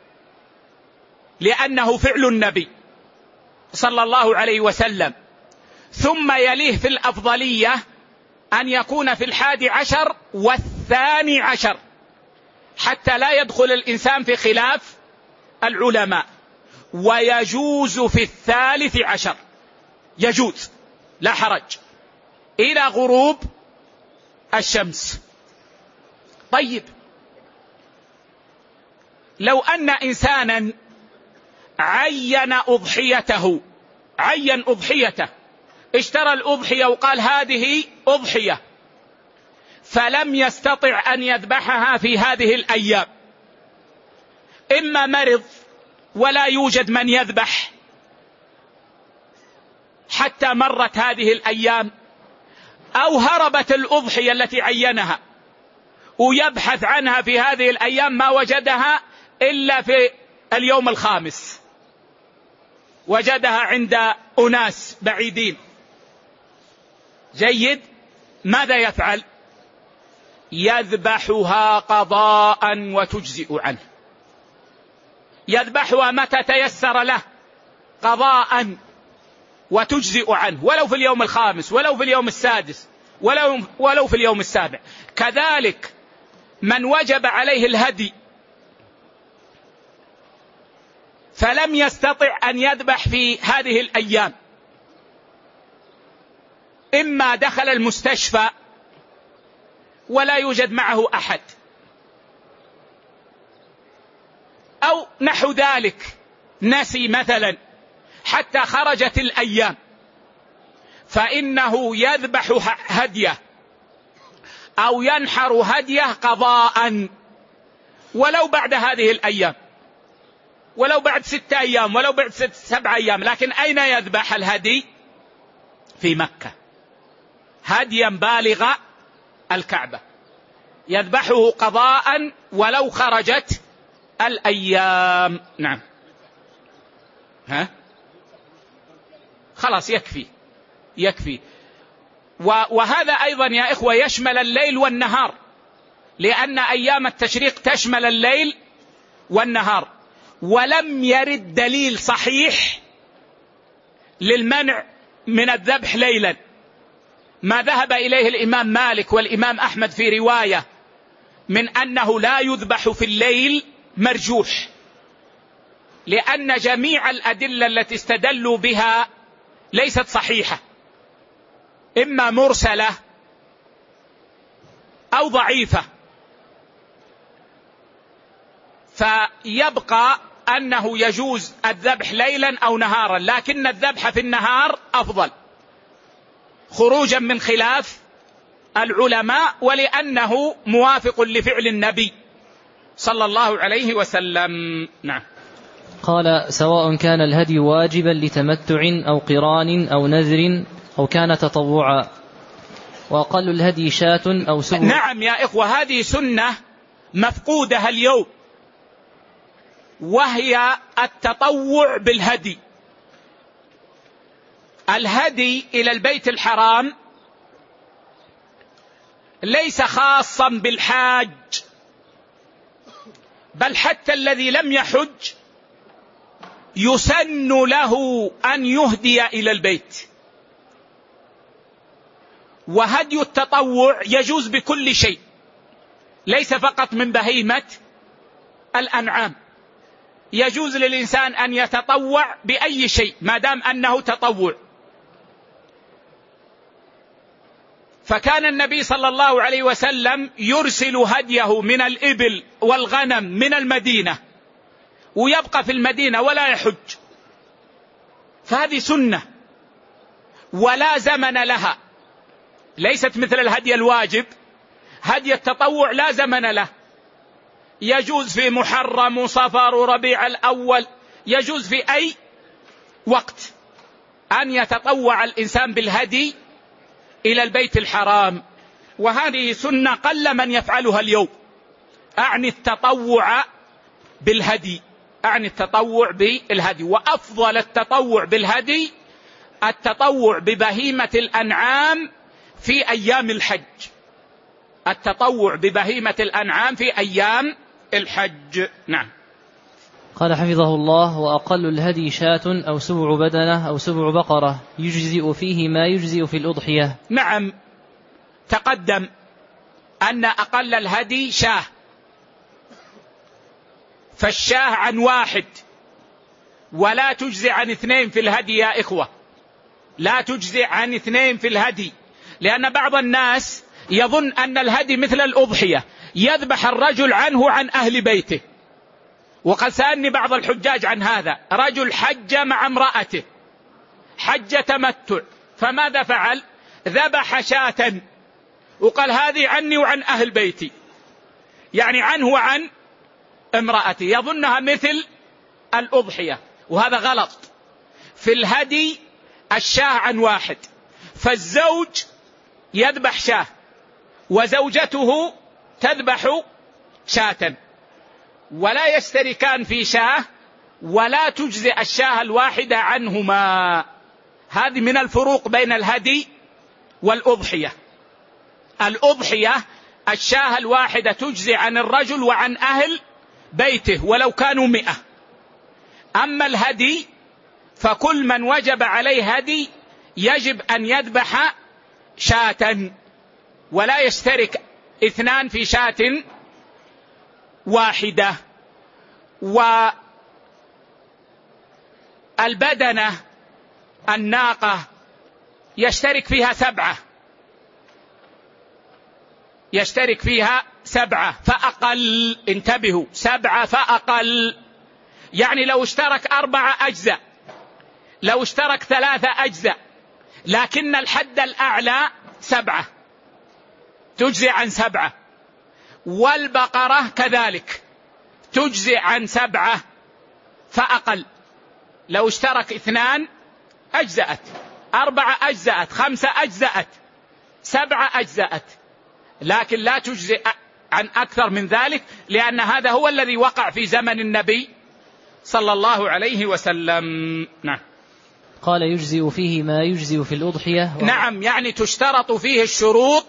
لأنه فعل النبي صلى الله عليه وسلم، ثم يليه في الأفضلية أن يكون في الحادي عشر والثاني عشر، حتى لا يدخل الإنسان في خلاف العلماء. ويجوز في الثالث عشر، يجوز لا حرج إلى غروب الشمس. طيب، لو أن إنسانا عين أضحيته، عين أضحيته، اشترى الأضحية وقال هذه أضحية، فلم يستطع أن يذبحها في هذه الأيام، إما مرض ولا يوجد من يذبح حتى مرت هذه الأيام، أو هربت الأضحية التي عينها ويبحث عنها في هذه الأيام ما وجدها إلا في اليوم الخامس، وجدها عند أناس بعيدين. جيد، ماذا يفعل؟ يذبحها قضاء وتجزئ عنه، يذبحها متى تيسر له قضاء وتجزئ عنه، ولو في اليوم الخامس، ولو في اليوم السادس، ولو, ولو في اليوم السابع. كذلك من وجب عليه الهدي فلم يستطع أن يذبح في هذه الأيام، إما دخل المستشفى ولا يوجد معه أحد، أو نحو ذلك نسي مثلا حتى خرجت الأيام، فإنه يذبح هديه أو ينحر هديه قضاء، ولو بعد هذه الأيام، ولو بعد ستة أيام، ولو بعد ست سبع أيام. لكن أين يذبح الهدي؟ في مكة، هديا بالغ الكعبة، يذبحه قضاء ولو خرجت الأيام. نعم، ها خلاص يكفي يكفي. وهذا أيضا يا إخوة يشمل الليل والنهار، لأن أيام التشريق تشمل الليل والنهار، ولم يرد دليل صحيح للمنع من الذبح ليلا. ما ذهب إليه الإمام مالك والإمام أحمد في رواية من أنه لا يذبح في الليل مرجوح، لأن جميع الأدلة التي استدلوا بها ليست صحيحة، إما مرسلة أو ضعيفة. فيبقى أنه يجوز الذبح ليلا أو نهارا، لكن الذبح في النهار أفضل خروجا من خلاف العلماء، ولأنه موافق لفعل النبي صلى الله عليه وسلم. نعم. قال: سواء كان الهدي واجبا لتمتع أو قران أو نذر أو كان تطوعا، وأقل الهدي شاة أو سبع. نعم يا إخوة، هذه سنة مفقودة اليوم، وهي التطوع بالهدي. الهدي إلى البيت الحرام ليس خاصا بالحاج، بل حتى الذي لم يحج يسن له أن يهدي إلى البيت. وهدي التطوع يجوز بكل شيء، ليس فقط من بهيمة الأنعام، يجوز للإنسان أن يتطوع بأي شيء ما دام أنه تطوع. فكان النبي صلى الله عليه وسلم يرسل هديه من الإبل والغنم من المدينة ويبقى في المدينة ولا يحج، فهذه سنة ولا زمن لها، ليست مثل الهدي الواجب. هدي التطوع لا زمن له، يجوز في محرم وصفر وربيع الأول، يجوز في أي وقت أن يتطوع الإنسان بالهدي إلى البيت الحرام، وهذه سنة قل من يفعلها اليوم. أعني التطوع بالهدي، أعني التطوع بالهدي. وأفضل التطوع بالهدي التطوع ببهيمة الأنعام في أيام الحج، التطوع ببهيمة الأنعام في أيام الحج. نعم. قال حفظه الله: وأقل الهدي شاة أو سبع بدنة أو سبع بقرة، يجزئ فيه ما يجزئ في الأضحية. نعم، تقدم أن أقل الهدي شاه، فالشاه عن واحد، ولا تجزئ عن اثنين في الهدي يا إخوة، لا تجزئ عن اثنين في الهدي، لأن بعض الناس يظن أن الهدي مثل الأضحية، يذبح الرجل عنه عن أهل بيته. وقد سألني بعض الحجاج عن هذا، رجل حج مع امرأته حج تمتع، فماذا فعل؟ ذبح شاة وقال هذه عني وعن أهل بيتي، يعني عنه وعن امرأته، يظنها مثل الأضحية، وهذا غلط. في الهدي الشاه عن واحد، فالزوج يذبح شاه وزوجته تذبح شاة، ولا يشتركان في شاه، ولا تجزئ الشاه الواحدة عنهما. هذه من الفروق بين الهدي والأضحية. الأضحية الشاه الواحدة تجزئ عن الرجل وعن أهل بيته ولو كانوا مئة. أما الهدي فكل من وجب عليه هدي يجب أن يذبح شاة، ولا يشترك اثنان في شاة واحدة. والبدنة الناقة يشترك فيها سبعة، يشترك فيها سبعة فأقل، انتبهوا، سبعة فأقل، يعني لو اشترك أربعة أجزاء، لو اشترك ثلاثة أجزاء، لكن الحد الأعلى سبعة، تجزئ عن سبعة. والبقرة كذلك تجزئ عن سبعة فأقل، لو اشترك اثنان أجزأت، أربعة أجزأت، خمسة أجزأت، سبعة أجزأت، لكن لا تجزئ عن أكثر من ذلك، لأن هذا هو الذي وقع في زمن النبي صلى الله عليه وسلم. نعم. قال: يجزئ فيه ما يجزئ في الأضحية. و... نعم، يعني تشترط فيه الشروط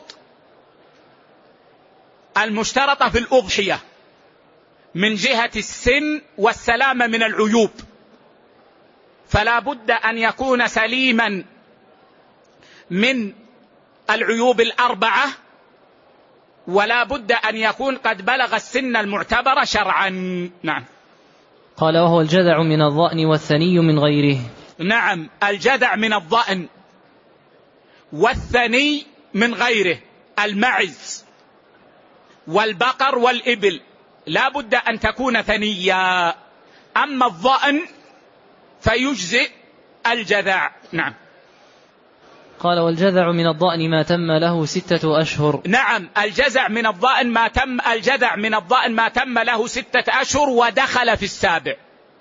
المشترطة في الأضحية من جهة السن والسلامة من العيوب، فلا بد أن يكون سليما من العيوب الأربعة، ولا بد أن يكون قد بلغ السن المعتبر شرعا. نعم. قال: وهو الجذع من الضأن والثني من غيره. نعم، الجذع من الضأن والثني من غيره، المعز والبقر والإبل لا بد أن تكون ثنيا، أما الضأن فيجزئ الجذع. نعم. قال والجذع من الضأن ما تم له ستة أشهر. نعم، الجزع من الضأن ما تم الجذع من الضأن ما تم له ستة أشهر ودخل في السابع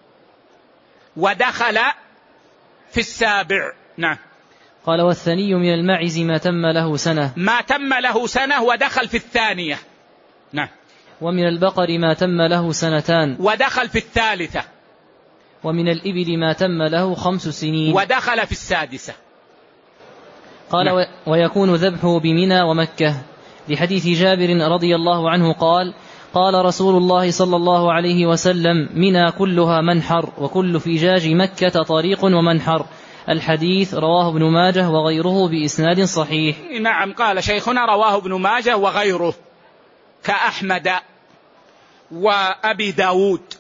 ودخل في السابع. نعم. قال والثني من المعز ما تم له سنة. ما تم له سنة ودخل في الثانية. نعم. ومن البقر ما تم له سنتان ودخل في الثالثة. ومن الإبل ما تم له خمس سنين ودخل في السادسة. قال نعم. ويكون ذبحه بمنى ومكة، لحديث جابر رضي الله عنه قال قال رسول الله صلى الله عليه وسلم منى كلها منحر وكل فجاج مكة طريق ومنحر. الحديث رواه ابن ماجه وغيره بإسناد صحيح. نعم، قال شيخنا رواه ابن ماجه وغيره كأحمد وأبي داود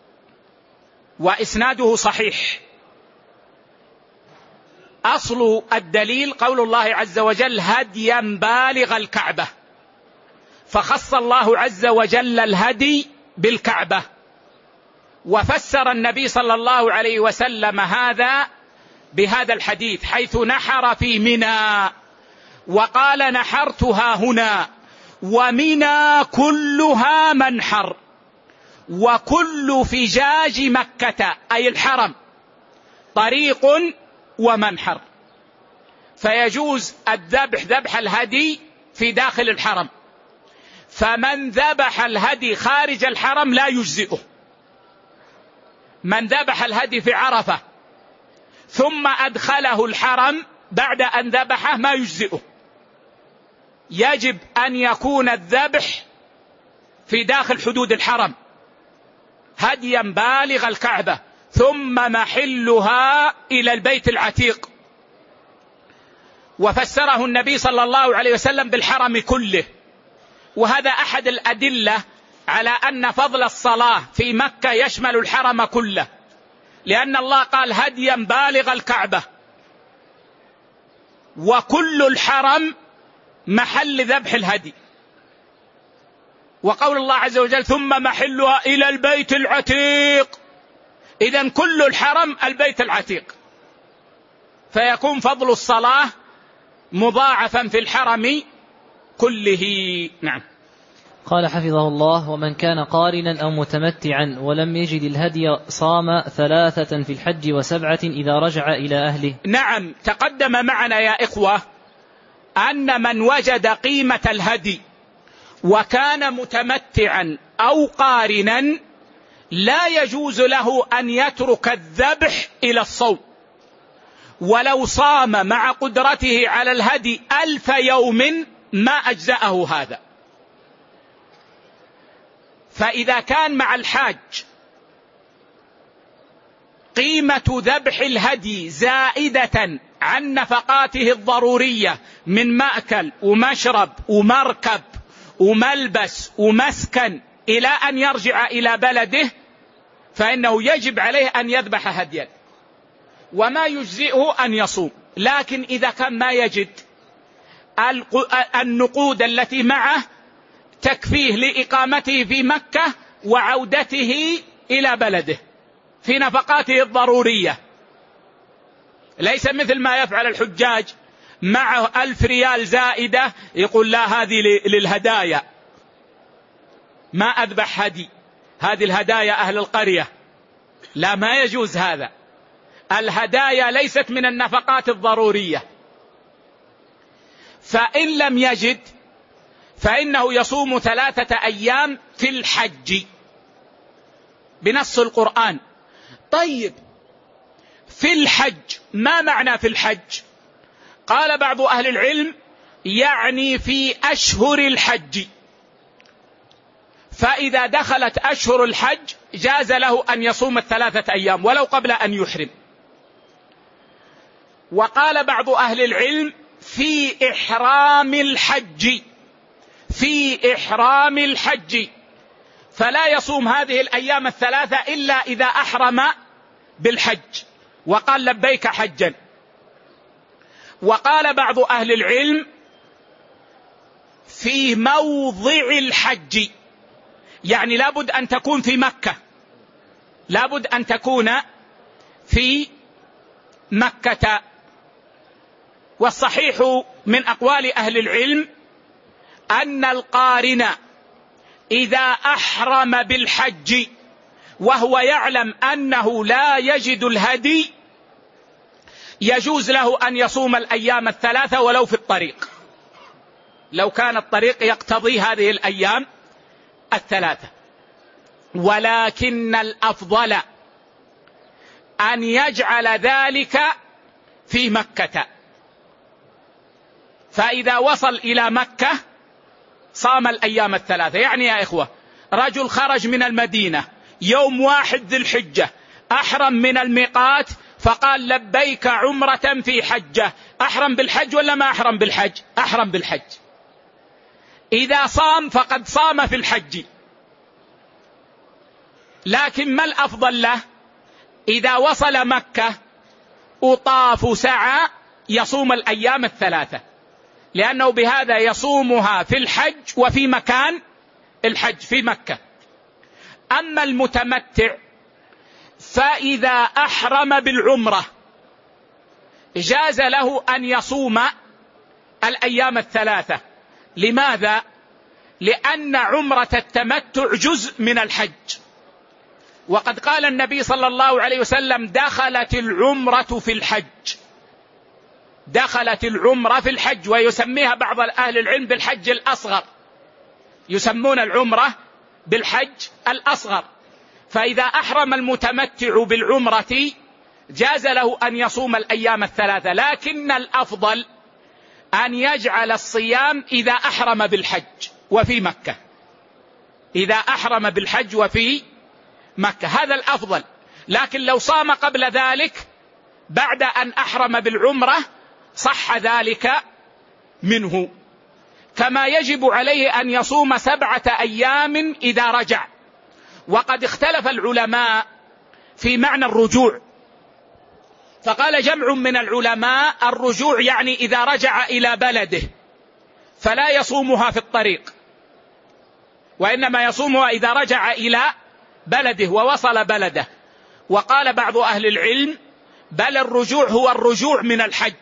وإسناده صحيح. أصل الدليل قول الله عز وجل هديا بالغ الكعبة، فخص الله عز وجل الهدي بالكعبة، وفسر النبي صلى الله عليه وسلم هذا بهذا الحديث حيث نحر في منى وقال نحرتها هنا، ومنى كلها منحر وكل فجاج مكة أي الحرم طريق ومنحر، فيجوز الذبح ذبح الهدي في داخل الحرم، فمن ذبح الهدي خارج الحرم لا يجزئه. من ذبح الهدي في عرفة ثم أدخله الحرم بعد أن ذبحه ما يجزئه، يجب أن يكون الذبح في داخل حدود الحرم هديا بالغ الكعبة ثم محلها إلى البيت العتيق. وفسره النبي صلى الله عليه وسلم بالحرم كله، وهذا أحد الأدلة على أن فضل الصلاة في مكة يشمل الحرم كله، لأن الله قال هديا بالغ الكعبة، وكل الحرم محل ذبح الهدي، وقول الله عز وجل ثم محلها إلى البيت العتيق، إذن كل الحرم البيت العتيق، فيكون فضل الصلاة مضاعفا في الحرم كله. نعم. قال حفظه الله ومن كان قارنا أو متمتعا ولم يجد الهدي صام ثلاثة في الحج وسبعة إذا رجع إلى أهله. نعم، تقدم معنا يا إخوة أن من وجد قيمة الهدي وكان متمتعا أو قارنا لا يجوز له أن يترك الذبح إلى الصوم، ولو صام مع قدرته على الهدي ألف يوم ما أجزأه هذا. فإذا كان مع الحاج قيمة ذبح الهدي زائدة عن نفقاته الضرورية من مأكل ومشرب ومركب وملبس ومسكن إلى أن يرجع إلى بلده، فإنه يجب عليه أن يذبح هديا، وما يجزئه أن يصوم. لكن إذا كان ما يجد النقود التي معه تكفيه لإقامته في مكة وعودته إلى بلده في نفقاته الضرورية، ليس مثل ما يفعل الحجاج معه ألف ريال زائدة يقول لا هذه للهدايا، ما أذبح هدي، هذه الهدايا أهل القرية. لا، ما يجوز هذا. الهدايا ليست من النفقات الضرورية. فإن لم يجد فإنه يصوم ثلاثة أيام في الحج بنص القرآن. طيب، في الحج ما معنى في الحج؟ قال بعض أهل العلم يعني في أشهر الحج، فإذا دخلت أشهر الحج جاز له أن يصوم الثلاثة أيام ولو قبل أن يحرم. وقال بعض أهل العلم في إحرام الحج، في إحرام الحج، فلا يصوم هذه الأيام الثلاثة إلا إذا أحرم بالحج وقال لبيك حجا. وقال بعض أهل العلم في موضع الحج، يعني لابد أن تكون في مكة، لابد أن تكون في مكة. والصحيح من أقوال أهل العلم أن القارن إذا أحرم بالحج وهو يعلم أنه لا يجد الهدي يجوز له أن يصوم الأيام الثلاثة ولو في الطريق، لو كان الطريق يقتضي هذه الأيام الثلاثة. ولكن الأفضل أن يجعل ذلك في مكة، فإذا وصل إلى مكة صام الأيام الثلاثة. يعني يا إخوة، رجل خرج من المدينة يوم واحد ذي الحجة، أحرم من الميقات فقال لبيك عمرة في حجة، أحرم بالحج ولا ما أحرم بالحج؟ أحرم بالحج. إذا صام فقد صام في الحج. لكن ما الأفضل له؟ إذا وصل مكة وطاف سعى يصوم الأيام الثلاثة، لأنه بهذا يصومها في الحج وفي مكان الحج في مكة. أما المتمتع فإذا أحرم بالعمرة جاز له أن يصوم الأيام الثلاثة. لماذا؟ لأن عمرة التمتع جزء من الحج، وقد قال النبي صلى الله عليه وسلم دخلت العمرة في الحج، دخلت العمرة في الحج. ويسميها بعض أهل العلم بالحج الأصغر، يسمون العمرة بالحج الأصغر. فإذا أحرم المتمتع بالعمرة جاز له أن يصوم الأيام الثلاثة، لكن الأفضل أن يجعل الصيام إذا أحرم بالحج وفي مكة، إذا أحرم بالحج وفي مكة، هذا الأفضل. لكن لو صام قبل ذلك بعد أن أحرم بالعمرة صح ذلك منه. كما يجب عليه أن يصوم سبعة أيام إذا رجع. وقد اختلف العلماء في معنى الرجوع، فقال جمع من العلماء الرجوع يعني إذا رجع إلى بلده فلا يصومها في الطريق، وإنما يصومها إذا رجع إلى بلده ووصل بلده. وقال بعض أهل العلم بل الرجوع هو الرجوع من الحج،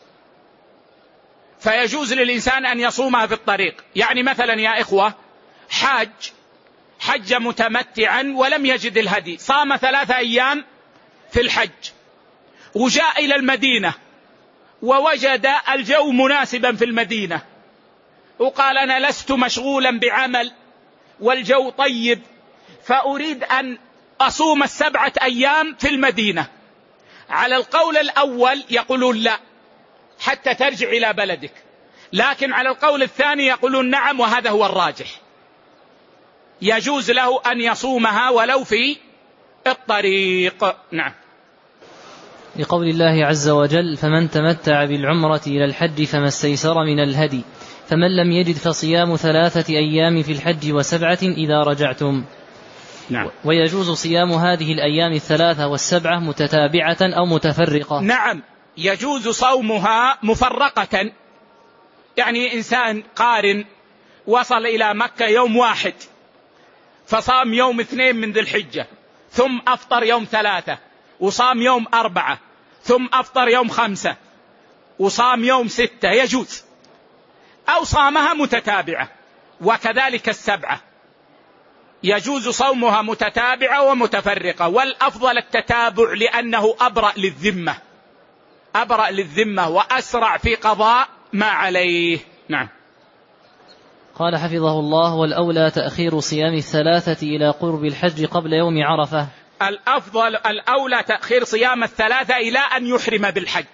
فيجوز للإنسان أن يصومها في الطريق. يعني مثلا يا إخوة، حاج حج متمتعا ولم يجد الهدي، صام ثلاثة أيام في الحج وجاء إلى المدينة ووجد الجو مناسبا في المدينة، وقال أنا لست مشغولا بعمل والجو طيب فأريد أن أصوم السبعة أيام في المدينة. على القول الأول يقولون لا حتى ترجع إلى بلدك، لكن على القول الثاني يقولون نعم، وهذا هو الراجح، يجوز له أن يصومها ولو في الطريق. نعم. لقول الله عز وجل فمن تمتع بالعمرة إلى الحج فما استيسر من الهدي فمن لم يجد فصيام ثلاثة أيام في الحج وسبعة إذا رجعتم. نعم. ويجوز صيام هذه الأيام الثلاثة والسبعة متتابعة أو متفرقة. نعم، يجوز صومها مفرقة. يعني إنسان قارن وصل إلى مكة يوم واحد فصام يوم اثنين من ذي الحجة، ثم أفطر يوم ثلاثة، وصام يوم أربعة، ثم أفطر يوم خمسة، وصام يوم ستة، يجوز. أو صامها متتابعة، وكذلك السبعة يجوز صومها متتابعة ومتفرقة. والأفضل التتابع لأنه أبرأ للذمة، أبرأ للذمة وأسرع في قضاء ما عليه. نعم. قال حفظه الله والأولى تأخير صيام الثلاثة إلى قرب الحج قبل يوم عرفة. الأفضل الأولى تأخير صيام الثلاثة إلى أن يحرم بالحج.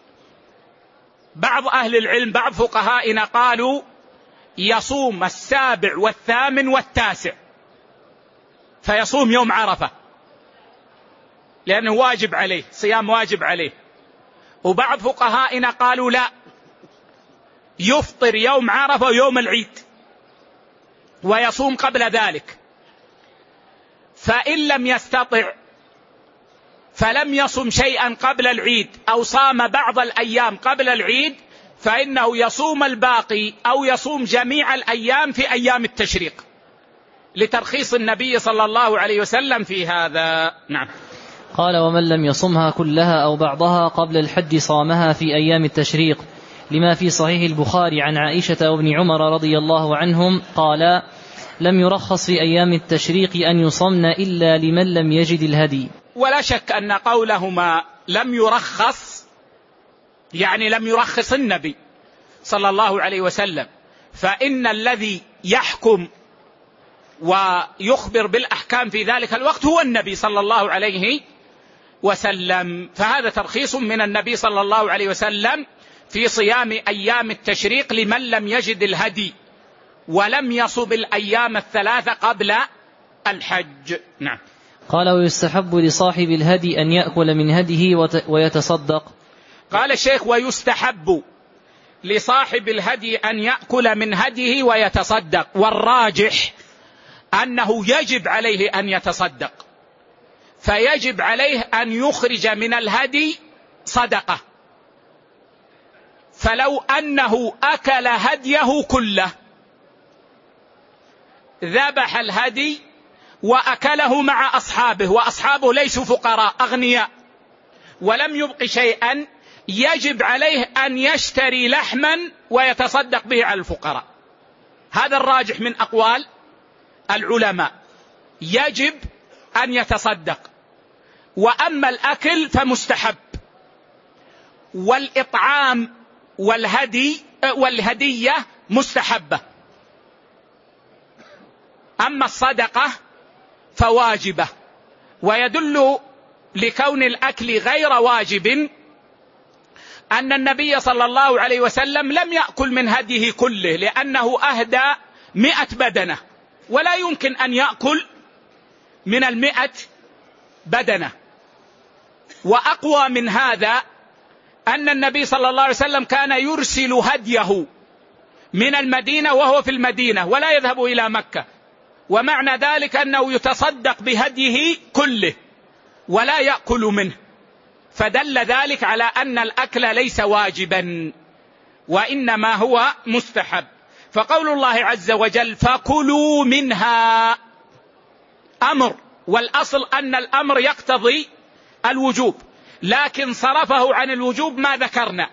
بعض أهل العلم بعض فقهائنا قالوا يصوم السابع والثامن والتاسع، فيصوم يوم عرفة لأنه واجب عليه، صيام واجب عليه. وبعض فقهائنا قالوا لا، يفطر يوم عرفة ويوم العيد ويصوم قبل ذلك. فإن لم يستطع فلم يصم شيئا قبل العيد أو صام بعض الأيام قبل العيد فإنه يصوم الباقي أو يصوم جميع الأيام في أيام التشريق، لترخيص النبي صلى الله عليه وسلم في هذا. نعم. قال: ومن لم يصمها كلها أو بعضها قبل الحج صامها في أيام التشريق، لما في صحيح البخاري عن عائشة وابن عمر رضي الله عنهم قال: لم يرخص في أيام التشريق أن يصمن إلا لمن لم يجد الهدي. ولا شك أن قولهما لم يرخص يعني لم يرخص النبي صلى الله عليه وسلم، فإن الذي يحكم ويخبر بالأحكام في ذلك الوقت هو النبي صلى الله عليه وسلم، فهذا ترخيص من النبي صلى الله عليه وسلم في صيام أيام التشريق لمن لم يجد الهدي ولم يصب الأيام الثلاثة قبل الحج. نعم. قال: ويستحب لصاحب الهدي أن يأكل من هديه ويتصدق. قال الشيخ: ويستحب لصاحب الهدي أن يأكل من هديه ويتصدق، والراجح أنه يجب عليه أن يتصدق، فيجب عليه أن يخرج من الهدي صدقة، فلو أنه أكل هديه كله، ذبح الهدي وأكله مع أصحابه، وأصحابه ليسوا فقراء أغنياء، ولم يبق شيئا، يجب عليه أن يشتري لحما ويتصدق به على الفقراء. هذا الراجح من أقوال العلماء، يجب أن يتصدق. وأما الأكل فمستحب، والإطعام والهدي والهدية مستحبة، أما الصدقة فواجبة. ويدل لكون الأكل غير واجب أن النبي صلى الله عليه وسلم لم يأكل من هديه كله، لأنه أهدى مئة بدنة، ولا يمكن أن يأكل من المئة بدنة. وأقوى من هذا أن النبي صلى الله عليه وسلم كان يرسل هديه من المدينة وهو في المدينة ولا يذهب إلى مكة، ومعنى ذلك أنه يتصدق بهديه كله ولا يأكل منه، فدل ذلك على أن الأكل ليس واجبا وإنما هو مستحب. فقول الله عز وجل: فكلوا منها، أمر، والأصل أن الأمر يقتضي الوجوب، لكن صرفه عن الوجوب ما ذكرنا.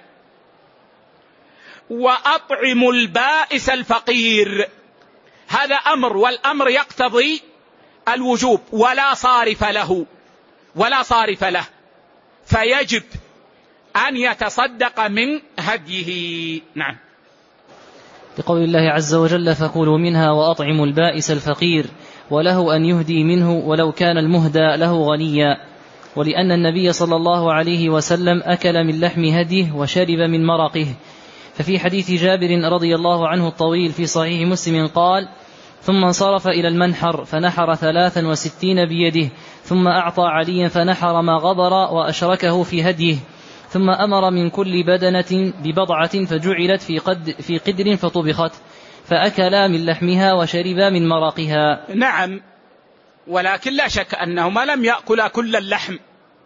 وأطعموا البائس الفقير، هذا أمر، والأمر يقتضي الوجوب ولا صارف له ولا صارف له فيجب أن يتصدق من هديه. نعم. بقول الله عز وجل: فكلوا منها وأطعموا البائس الفقير، وله أن يهدي منه ولو كان المهدى له غنيا. ولأن النبي صلى الله عليه وسلم أكل من لحم هديه وشرب من مرقه. ففي حديث جابر رضي الله عنه الطويل في صحيح مسلم قال: ثم انصرف إلى المنحر فنحر ثلاثا وستين بيده، ثم أعطى عليا فنحر ما غبر وأشركه في هديه، ثم أمر من كل بدنة ببضعة فجعلت في, قد في قدر فطبخت، فأكلا من لحمها وشربا من مرقها. نعم، ولكن لا شك أنهما لم يأكلا كل اللحم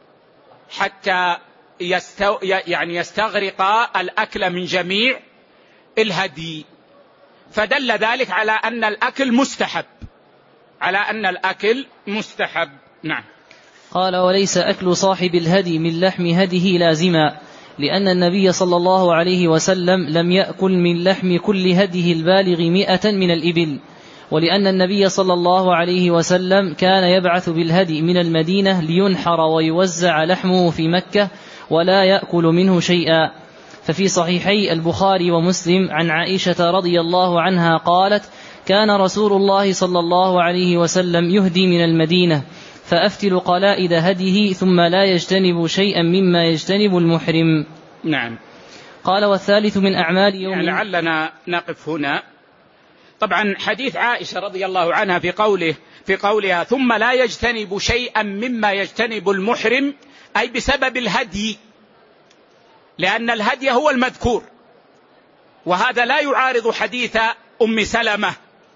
حتى يستو يعني يستغرق الأكل من جميع الهدي، فدل ذلك على أن الأكل مستحب على أن الأكل مستحب. نعم. قال: وليس أكل صاحب الهدي من لحم هديه لازما، لأن النبي صلى الله عليه وسلم لم يأكل من لحم كل هديه البالغ مئة من الإبل، ولأن النبي صلى الله عليه وسلم كان يبعث بالهدي من المدينة لينحر ويوزع لحمه في مكة ولا يأكل منه شيئا. ففي صحيحي البخاري ومسلم عن عائشة رضي الله عنها قالت: كان رسول الله صلى الله عليه وسلم يهدي من المدينة فأفتل قلائد هديه ثم لا يجتنب شيئا مما يجتنب المحرم. نعم. قال: والثالث من أعمال يوم يعني لعلنا نقف هنا. طبعا حديث عائشة رضي الله عنها في قوله في قولها ثم لا يجتنب شيئا مما يجتنب المحرم، أي بسبب الهدي، لأن الهدي هو المذكور، وهذا لا يعارض حديث أم سلمة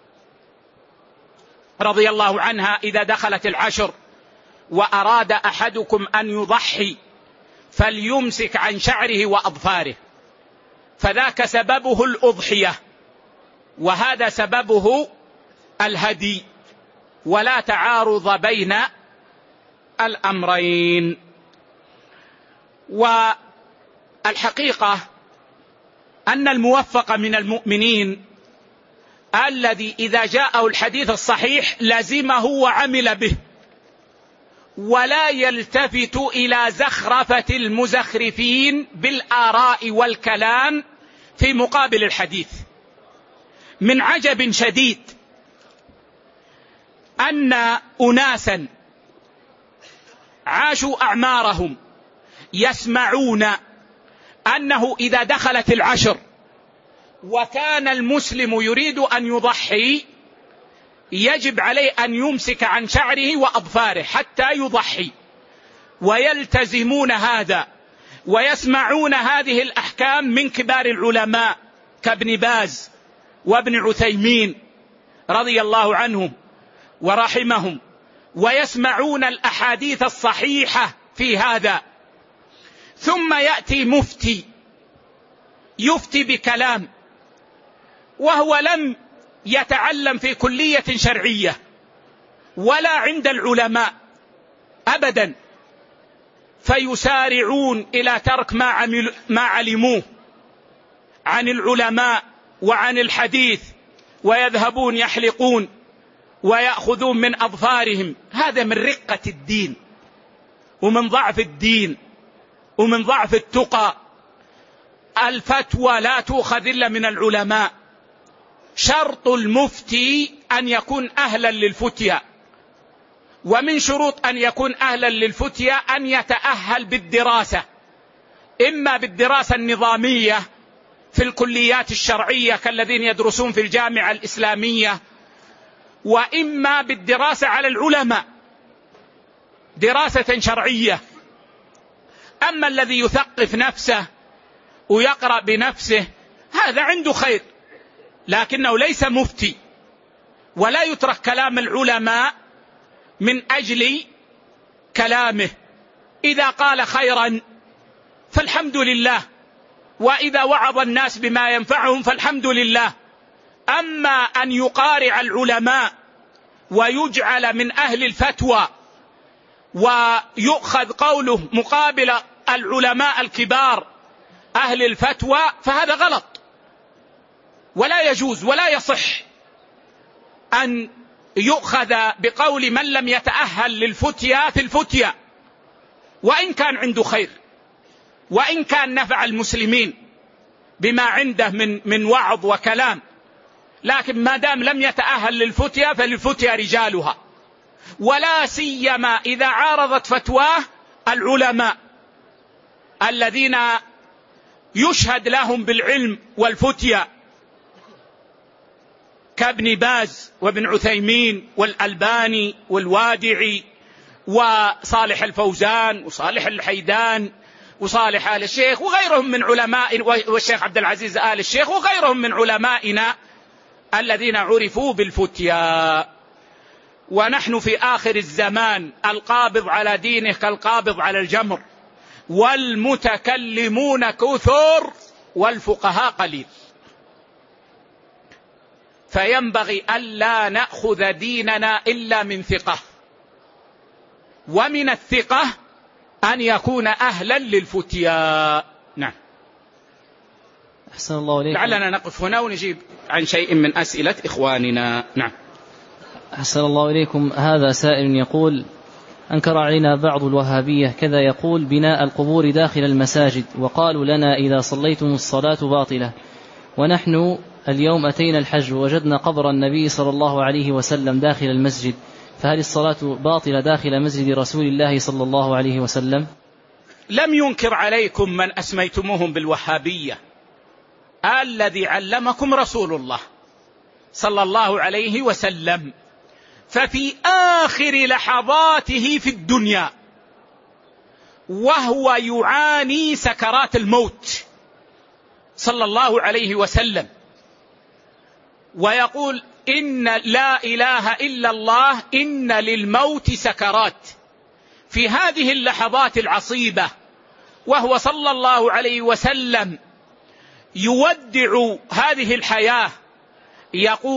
رضي الله عنها: إذا دخلت العشر وأراد أحدكم أن يضحي فليمسك عن شعره وأظفاره، فذاك سببه الأضحية وهذا سببه الهدي. ولا تعارض بين الأمرين. والحقيقة أن الموفق من المؤمنين الذي إذا جاءه الحديث الصحيح لزمه وعمل به، ولا يلتفت إلى زخرفة المزخرفين بالآراء والكلام في مقابل الحديث. من عجب شديد أن أناسا عاشوا أعمارهم يسمعون أنه إذا دخلت العشر وكان المسلم يريد أن يضحي يجب عليه أن يمسك عن شعره وأظفاره حتى يضحي، ويلتزمون هذا ويسمعون هذه الأحكام من كبار العلماء كابن باز وابن عثيمين رضي الله عنهم ورحمهم، ويسمعون الأحاديث الصحيحة في هذا. ثم يأتي مفتي يفتي بكلام وهو لم يتعلم في كلية شرعية ولا عند العلماء أبدا، فيسارعون إلى ترك ما, عمل ما علموه عن العلماء وعن الحديث، ويذهبون يحلقون ويأخذون من أظفارهم. هذا من رقة الدين ومن ضعف الدين ومن ضعف التقى. الفتوى لا تؤخذ إلا من العلماء. شرط المفتي أن يكون أهلا للفتيا، ومن شروط أن يكون أهلا للفتيا أن يتأهل بالدراسة، إما بالدراسة النظامية في الكليات الشرعية كالذين يدرسون في الجامعة الإسلامية، وإما بالدراسة على العلماء دراسة شرعية. أما الذي يثقف نفسه ويقرأ بنفسه هذا عنده خير، لكنه ليس مفتي، ولا يترك كلام العلماء من أجل كلامه. إذا قال خيرا فالحمد لله، وإذا وعظ الناس بما ينفعهم فالحمد لله. أما أن يقارع العلماء ويجعل من أهل الفتوى ويؤخذ قوله مقابل العلماء الكبار أهل الفتوى، فهذا غلط ولا يجوز ولا يصح أن يؤخذ بقول من لم يتأهل للفتيا في الفتيا، وإن كان عنده خير وإن كان نفع المسلمين بما عنده من من وعظ وكلام، لكن ما دام لم يتأهل للفتيا فللفتيا رجالها، ولا سيما إذا عارضت فتواه العلماء الذين يشهد لهم بالعلم والفتيا كابن باز وابن عثيمين والألباني والوادعي وصالح الفوزان وصالح الحيدان وصالح آل الشيخ وغيرهم من علماء، والشيخ عبد العزيز آل الشيخ وغيرهم من علمائنا الذين عرفوا بالفتيا. ونحن في آخر الزمان القابض على دينه كالقابض على الجمر، والمتكلمون كثر والفقهاء قليل، فينبغي ألا نأخذ ديننا إلا من ثقة، ومن الثقة أن يكون أهلا للفتيا. نعم. أحسن الله إليكم. لعلنا نقف هنا ونجيب عن شيء من أسئلة إخواننا. نعم. أحسن الله إليكم. هذا سائل يقول: أنكر علينا بعض الوهابية كذا يقول بناء القبور داخل المساجد، وقالوا لنا إذا صليتم الصلاة باطلة، ونحن اليوم أتينا الحج ووجدنا قبر النبي صلى الله عليه وسلم داخل المسجد، فهل الصلاة باطلة داخل مسجد رسول الله صلى الله عليه وسلم؟ لم ينكر عليكم من أسميتموهم بالوهابية، الذي علمكم رسول الله صلى الله عليه وسلم، ففي آخر لحظاته في الدنيا وهو يعاني سكرات الموت صلى الله عليه وسلم ويقول: إن لا إله إلا الله إن للموت سكرات، في هذه اللحظات العصيبة وهو صلى الله عليه وسلم يودع هذه الحياة، يقول: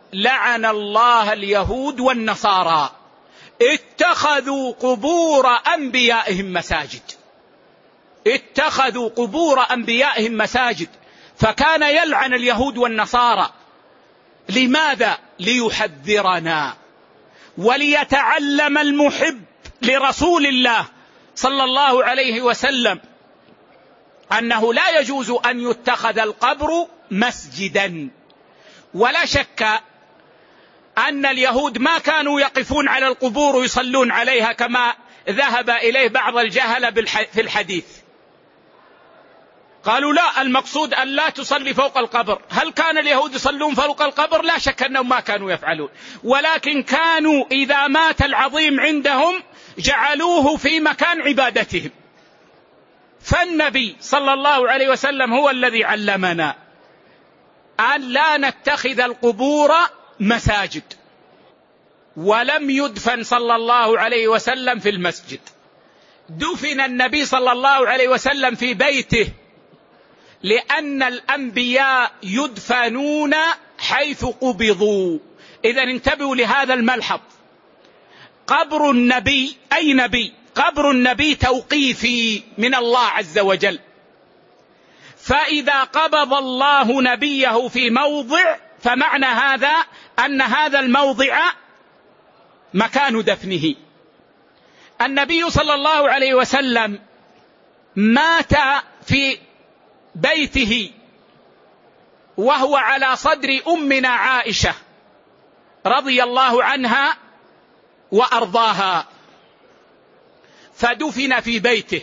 لعن الله اليهود والنصارى اتخذوا قبور أنبيائهم مساجد. اتخذوا قبور أنبيائهم مساجد. فكان يلعن اليهود والنصارى. لماذا؟ ليحذرنا وليتعلم المحب لرسول الله صلى الله عليه وسلم أنه لا يجوز أن يتخذ القبر مسجدا. ولا شك أن اليهود ما كانوا يقفون على القبور ويصلون عليها كما ذهب إليه بعض الجهلة في الحديث. قالوا لا، المقصود أن لا تصلي فوق القبر. هل كان اليهود يصلون فوق القبر؟ لا شك أنهم ما كانوا يفعلون، ولكن كانوا إذا مات العظيم عندهم جعلوه في مكان عبادتهم. فالنبي صلى الله عليه وسلم هو الذي علمنا أن لا نتخذ القبور مساجد. ولم يدفن صلى الله عليه وسلم في المسجد، دفن النبي صلى الله عليه وسلم في بيته، لأن الأنبياء يدفنون حيث قبضوا. إذن انتبهوا لهذا الملحظ. قبر النبي، أي نبي؟ قبر النبي توقيفي من الله عز وجل. فإذا قبض الله نبيه في موضع فمعنى هذا أن هذا الموضع مكان دفنه. النبي صلى الله عليه وسلم مات في بيته وهو على صدر أمنا عائشة رضي الله عنها وأرضاها، فدفن في بيته،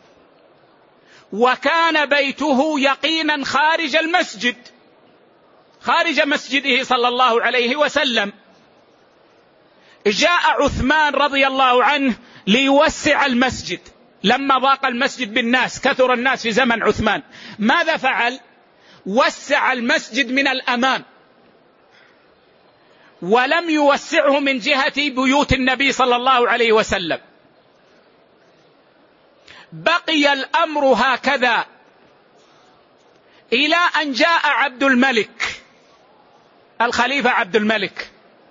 وكان بيته يقينا خارج المسجد، خارج مسجده صلى الله عليه وسلم. جاء عثمان رضي الله عنه ليوسع المسجد لما ضاق المسجد بالناس، كثر الناس في زمن عثمان. ماذا فعل؟ وسع المسجد من الأمام، ولم يوسعه من جهة بيوت النبي صلى الله عليه وسلم. بقي الأمر هكذا إلى أن جاء عبد الملك، الخليفة عبد الملك،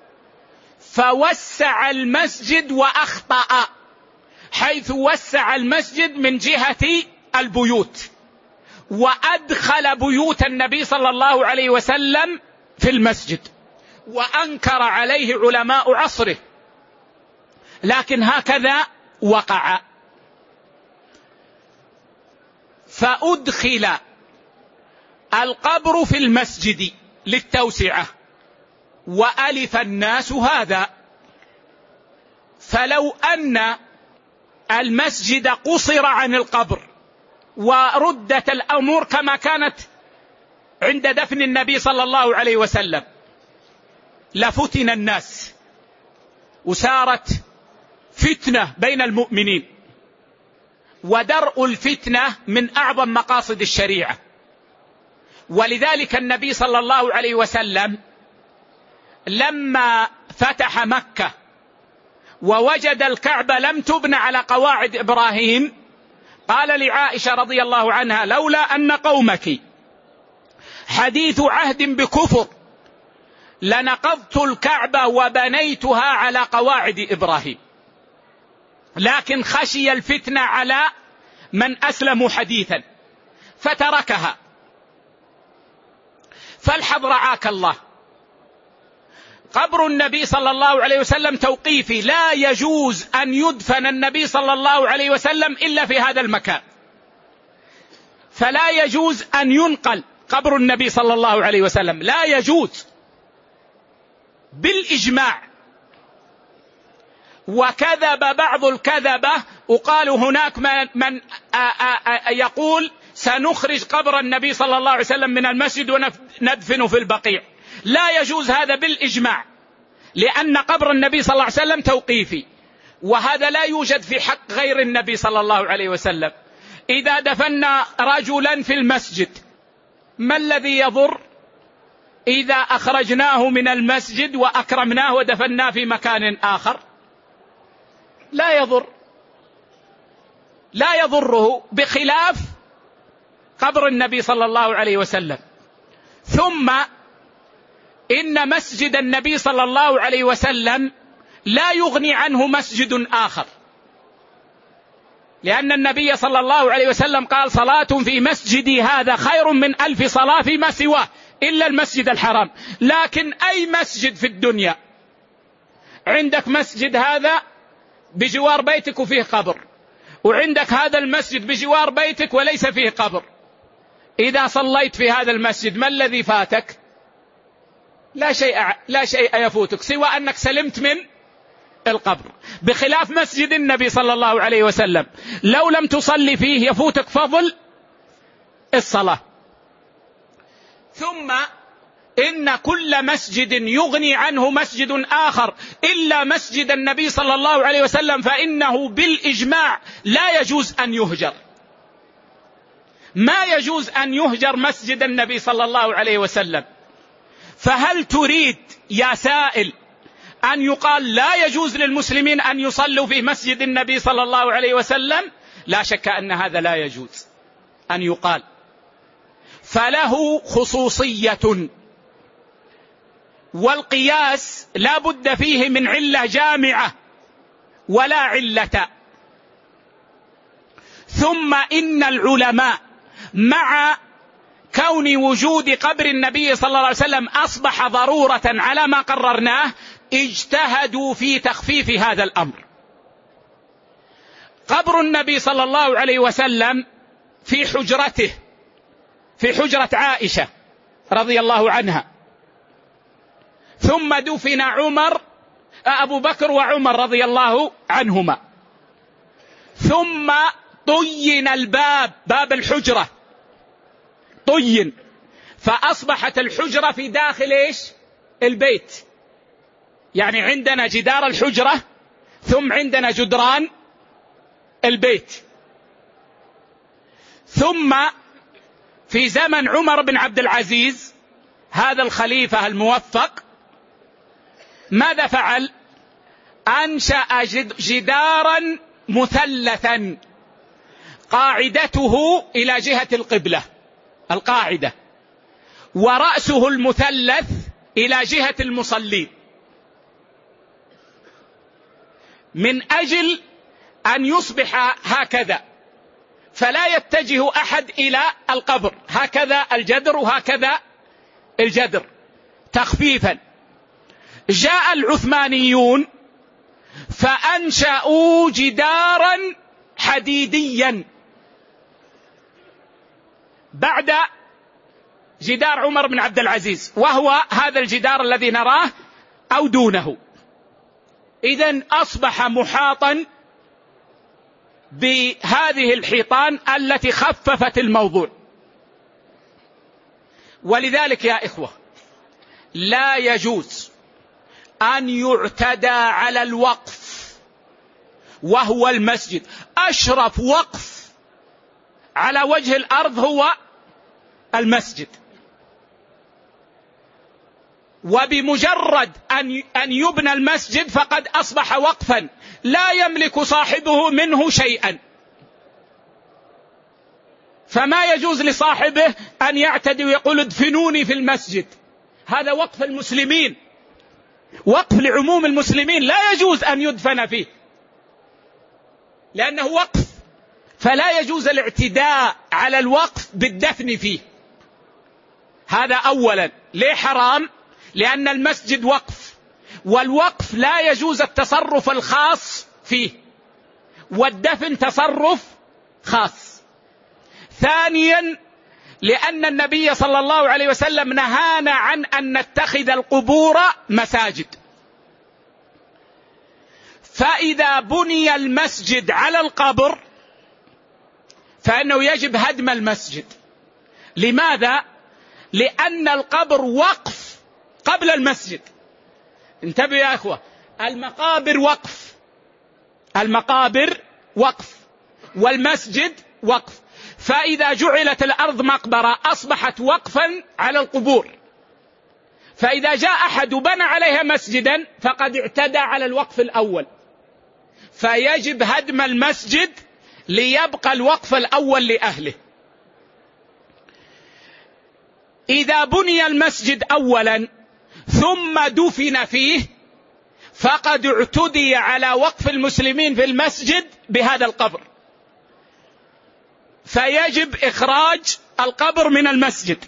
فوسع المسجد وأخطأ، حيث وسع المسجد من جهة البيوت، وأدخل بيوت النبي صلى الله عليه وسلم في المسجد، وأنكر عليه علماء عصره، لكن هكذا وقع. فأدخل القبر في المسجد للتوسعة، وألف الناس هذا. فلو أن المسجد قصر عن القبر وردت الأمور كما كانت عند دفن النبي صلى الله عليه وسلم لفتن الناس، وسارت فتنة بين المؤمنين. ودرء الفتنة من أعظم مقاصد الشريعة، ولذلك النبي صلى الله عليه وسلم لما فتح مكة ووجد الكعبة لم تبنى على قواعد إبراهيم، قال لعائشة رضي الله عنها: لولا أن قومك حديث عهد بكفر لنقضت الكعبة وبنيتها على قواعد إبراهيم، لكن خشي الفتنة على من أسلموا حديثا فتركها. فالحظ رعاك الله، قبر النبي صلى الله عليه وسلم توقيفي، لا يجوز أن يدفن النبي صلى الله عليه وسلم إلا في هذا المكان، فلا يجوز أن ينقل قبر النبي صلى الله عليه وسلم، لا يجوز بالإجماع. وكذب بعض الكذبة وقالوا هناك من يقول سنخرج قبر النبي صلى الله عليه وسلم من المسجد وندفنه في البقيع. لا يجوز هذا بالإجماع، لأن قبر النبي صلى الله عليه وسلم توقيفي، وهذا لا يوجد في حق غير النبي صلى الله عليه وسلم. إذا دفنا رجلا في المسجد ما الذي يضر إذا أخرجناه من المسجد وأكرمناه ودفناه في مكان آخر؟ لا يضر، لا يضره، بخلاف قبر النبي صلى الله عليه وسلم. ثم إن مسجد النبي صلى الله عليه وسلم لا يغني عنه مسجد آخر، لأن النبي صلى الله عليه وسلم قال: صلاة في مسجدي هذا خير من ألف صلاة فيما سواه إلا المسجد الحرام. لكن أي مسجد في الدنيا، عندك مسجد هذا بجوار بيتك وفيه قبر، وعندك هذا المسجد بجوار بيتك وليس فيه قبر، إذا صليت في هذا المسجد ما الذي فاتك؟ لا شيء لا شيء يفوتك سوى أنك سلمت من القبر، بخلاف مسجد النبي صلى الله عليه وسلم لو لم تصلي فيه يفوتك فضل الصلاة. ثم إن كل مسجد يغني عنه مسجد آخر إلا مسجد النبي صلى الله عليه وسلم فإنه بالإجماع لا يجوز أن يهجر. ما يجوز أن يهجر مسجد النبي صلى الله عليه وسلم. فهل تريد يا سائل أن يقال لا يجوز للمسلمين أن يصلوا في مسجد النبي صلى الله عليه وسلم؟ لا شك أن هذا لا يجوز أن يقال، فله خصوصية، والقياس لا بد فيه من علة جامعة ولا علة. ثم إن العلماء مع كون وجود قبر النبي صلى الله عليه وسلم أصبح ضرورة على ما قررناه، اجتهدوا في تخفيف هذا الأمر. قبر النبي صلى الله عليه وسلم في حجرته، في حجرة عائشة رضي الله عنها، ثم دفن عمر أبو بكر وعمر رضي الله عنهما، ثم طين الباب، باب الحجرة طين، فأصبحت الحجرة في داخل إيش؟ البيت. يعني عندنا جدار الحجرة ثم عندنا جدران البيت. ثم في زمن عمر بن عبد العزيز هذا الخليفة الموفق ماذا فعل؟ أنشأ جدارا مثلثا قاعدته إلى جهة القبلة، القاعدة، ورأسه المثلث إلى جهة المصلين، من أجل أن يصبح هكذا فلا يتجه أحد إلى القبر، هكذا الجدر وهكذا الجدر تخفيفا. جاء العثمانيون فأنشأوا جدارا حديديا بعد جدار عمر بن عبد العزيز، وهو هذا الجدار الذي نراه أو دونه. إذن أصبح محاطا بهذه الحيطان التي خففت الموضوع. ولذلك يا إخوة لا يجوز أن يعتدى على الوقف، وهو المسجد. أشرف وقف على وجه الأرض هو المسجد، وبمجرد أن أن يبنى المسجد فقد أصبح وقفا لا يملك صاحبه منه شيئا، فما يجوز لصاحبه أن يعتدي ويقول ادفنوني في المسجد. هذا وقف المسلمين، وقف لعموم المسلمين، لا يجوز أن يدفن فيه لأنه وقف، فلا يجوز الاعتداء على الوقف بالدفن فيه. هذا أولا. ليه حرام؟ لأن المسجد وقف، والوقف لا يجوز التصرف الخاص فيه، والدفن تصرف خاص. ثانيا لأن النبي صلى الله عليه وسلم نهانا عن أن نتخذ القبور مساجد. فإذا بني المسجد على القبر فإنه يجب هدم المسجد. لماذا؟ لأن القبر وقف قبل المسجد. انتبهوا يا أخوة، المقابر وقف، المقابر وقف، والمسجد وقف. فإذا جعلت الأرض مقبرة أصبحت وقفا على القبور، فإذا جاء أحد وبنى عليها مسجدا فقد اعتدى على الوقف الأول، فيجب هدم المسجد ليبقى الوقف الأول لأهله. إذا بني المسجد أولا ثم دفن فيه فقد اعتدي على وقف المسلمين في المسجد بهذا القبر، فيجب إخراج القبر من المسجد،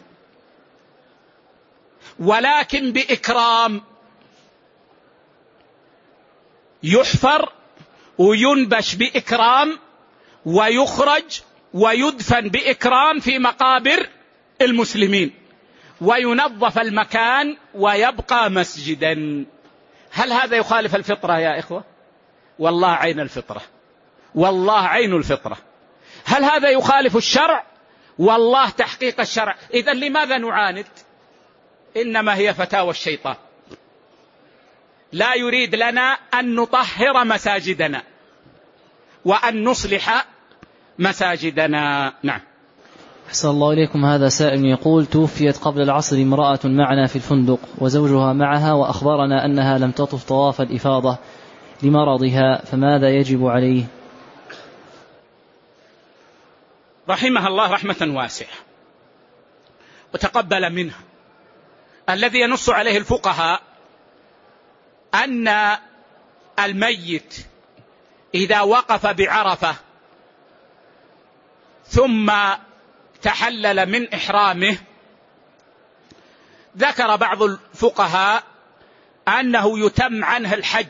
ولكن بإكرام، يحفر وينبش بإكرام ويخرج ويدفن بإكرام في مقابر المسلمين، وينظف المكان ويبقى مسجدا. هل هذا يخالف الفطرة يا إخوة؟ والله عين الفطرة، والله عين الفطرة. هل هذا يخالف الشرع؟ والله تحقيق الشرع. إذن لماذا نعاند؟ إنما هي فتاوى الشيطان، لا يريد لنا أن نطهر مساجدنا وأن نصلح مساجدنا. نعم. أحسن الله إليكم. هذا سائل يقول: توفيت قبل العصر امرأة معنا في الفندق وزوجها معها، وأخبرنا أنها لم تطف طواف الإفاضة لمرضها، فماذا يجب عليه؟ رحمها الله رحمة واسعة وتقبل منها. الذي ينص عليه الفقهاء أن الميت إذا وقف بعرفة ثم تحلل من إحرامه، ذكر بعض الفقهاء أنه يتم عنه الحج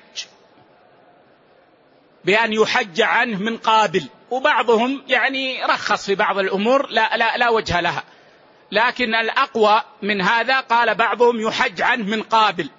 بأن يحج عنه من قابل، وبعضهم يعني رخص في بعض الأمور لا, لا, لا وجه لها، لكن الأقوى من هذا قال بعضهم يحج عنه من قابل.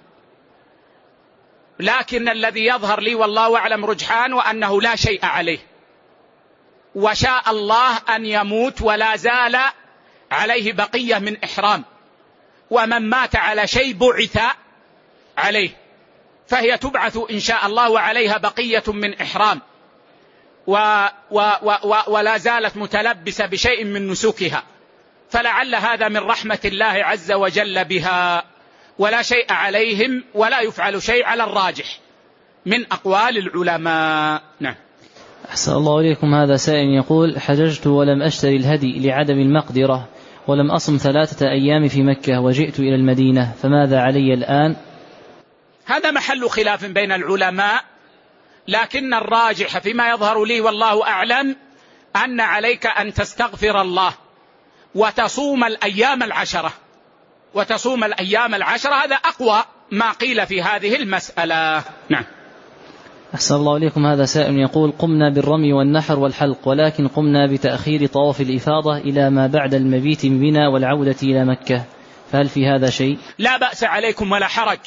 لكن الذي يظهر لي والله أعلم رجحان وأنه لا شيء عليه، وشاء الله أن يموت ولا زال عليه بقية من إحرام، ومن مات على شيء بعث عليه، فهي تبعث إن شاء الله وعليها بقية من إحرام، و و و ولا زالت متلبسة بشيء من نسكها، فلعل هذا من رحمة الله عز وجل بها، ولا شيء عليهم ولا يفعل شيء على الراجح من أقوال العلماء. نعم. أحسن الله إليكم. هذا سائل يقول: حججت ولم أشتري الهدي لعدم المقدرة، ولم أصم ثلاثة أيام في مكة وجئت إلى المدينة، فماذا علي الآن؟ هذا محل خلاف بين العلماء، لكن الراجح فيما يظهر لي والله أعلم أن عليك أن تستغفر الله وتصوم الأيام العشرة، وتصوم الأيام العشرة، هذا أقوى ما قيل في هذه المسألة. نعم. أحسن الله إليكم. هذا سائل يقول: قمنا بالرمي والنحر والحلق، ولكن قمنا بتأخير طواف الإفاضة إلى ما بعد المبيت بنا والعودة إلى مكة، فهل في هذا شيء؟ لا بأس عليكم ولا حرج،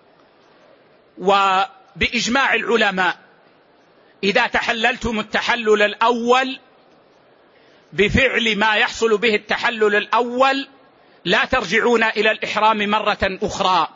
وبإجماع العلماء إذا تحللتم التحلل الأول بفعل ما يحصل به التحلل الأول لا ترجعون إلى الإحرام مرة أخرى.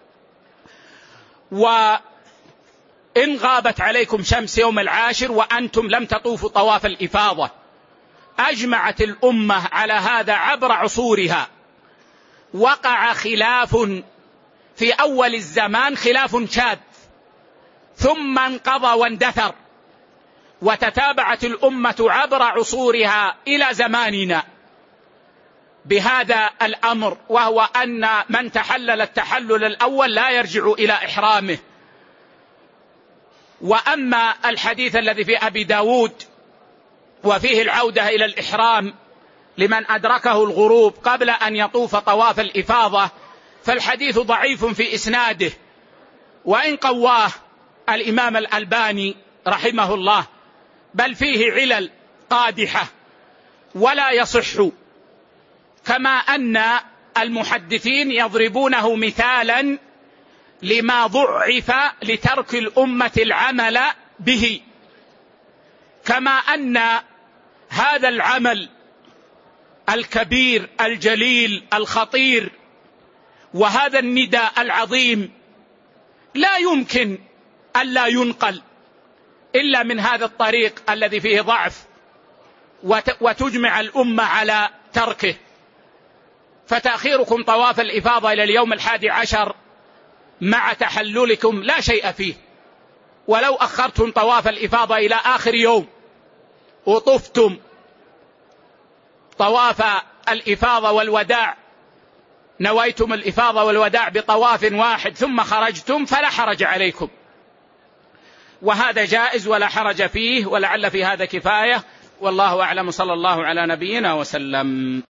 وإن غابت عليكم شمس يوم العاشر وأنتم لم تطوفوا طواف الإفاضة، أجمعت الأمة على هذا عبر عصورها، وقع خلاف في أول الزمان، خلاف شاذ، ثم انقضى واندثر، وتتابعت الأمة عبر عصورها إلى زماننا بهذا الأمر، وهو أن من تحلل التحلل الأول لا يرجع إلى إحرامه. وأما الحديث الذي في أبي داود وفيه العودة إلى الإحرام لمن أدركه الغروب قبل أن يطوف طواف الإفاضة، فالحديث ضعيف في إسناده، وإن قواه الإمام الألباني رحمه الله، بل فيه علل قادحة ولا يصح، كما أن المحدثين يضربونه مثالا لما ضعف لترك الأمة العمل به، كما أن هذا العمل الكبير الجليل الخطير وهذا النداء العظيم لا يمكن ألا ينقل إلا من هذا الطريق الذي فيه ضعف وتجمع الأمة على تركه. فتأخيركم طواف الإفاضة إلى اليوم الحادي عشر مع تحللكم لا شيء فيه، ولو أخرتم طواف الإفاضة إلى آخر يوم وطفتم طواف الإفاضة والوداع نويتم الإفاضة والوداع بطواف واحد ثم خرجتم فلا حرج عليكم، وهذا جائز ولا حرج فيه، ولعل في هذا كفاية، والله أعلم. صلى الله على نبينا وسلم.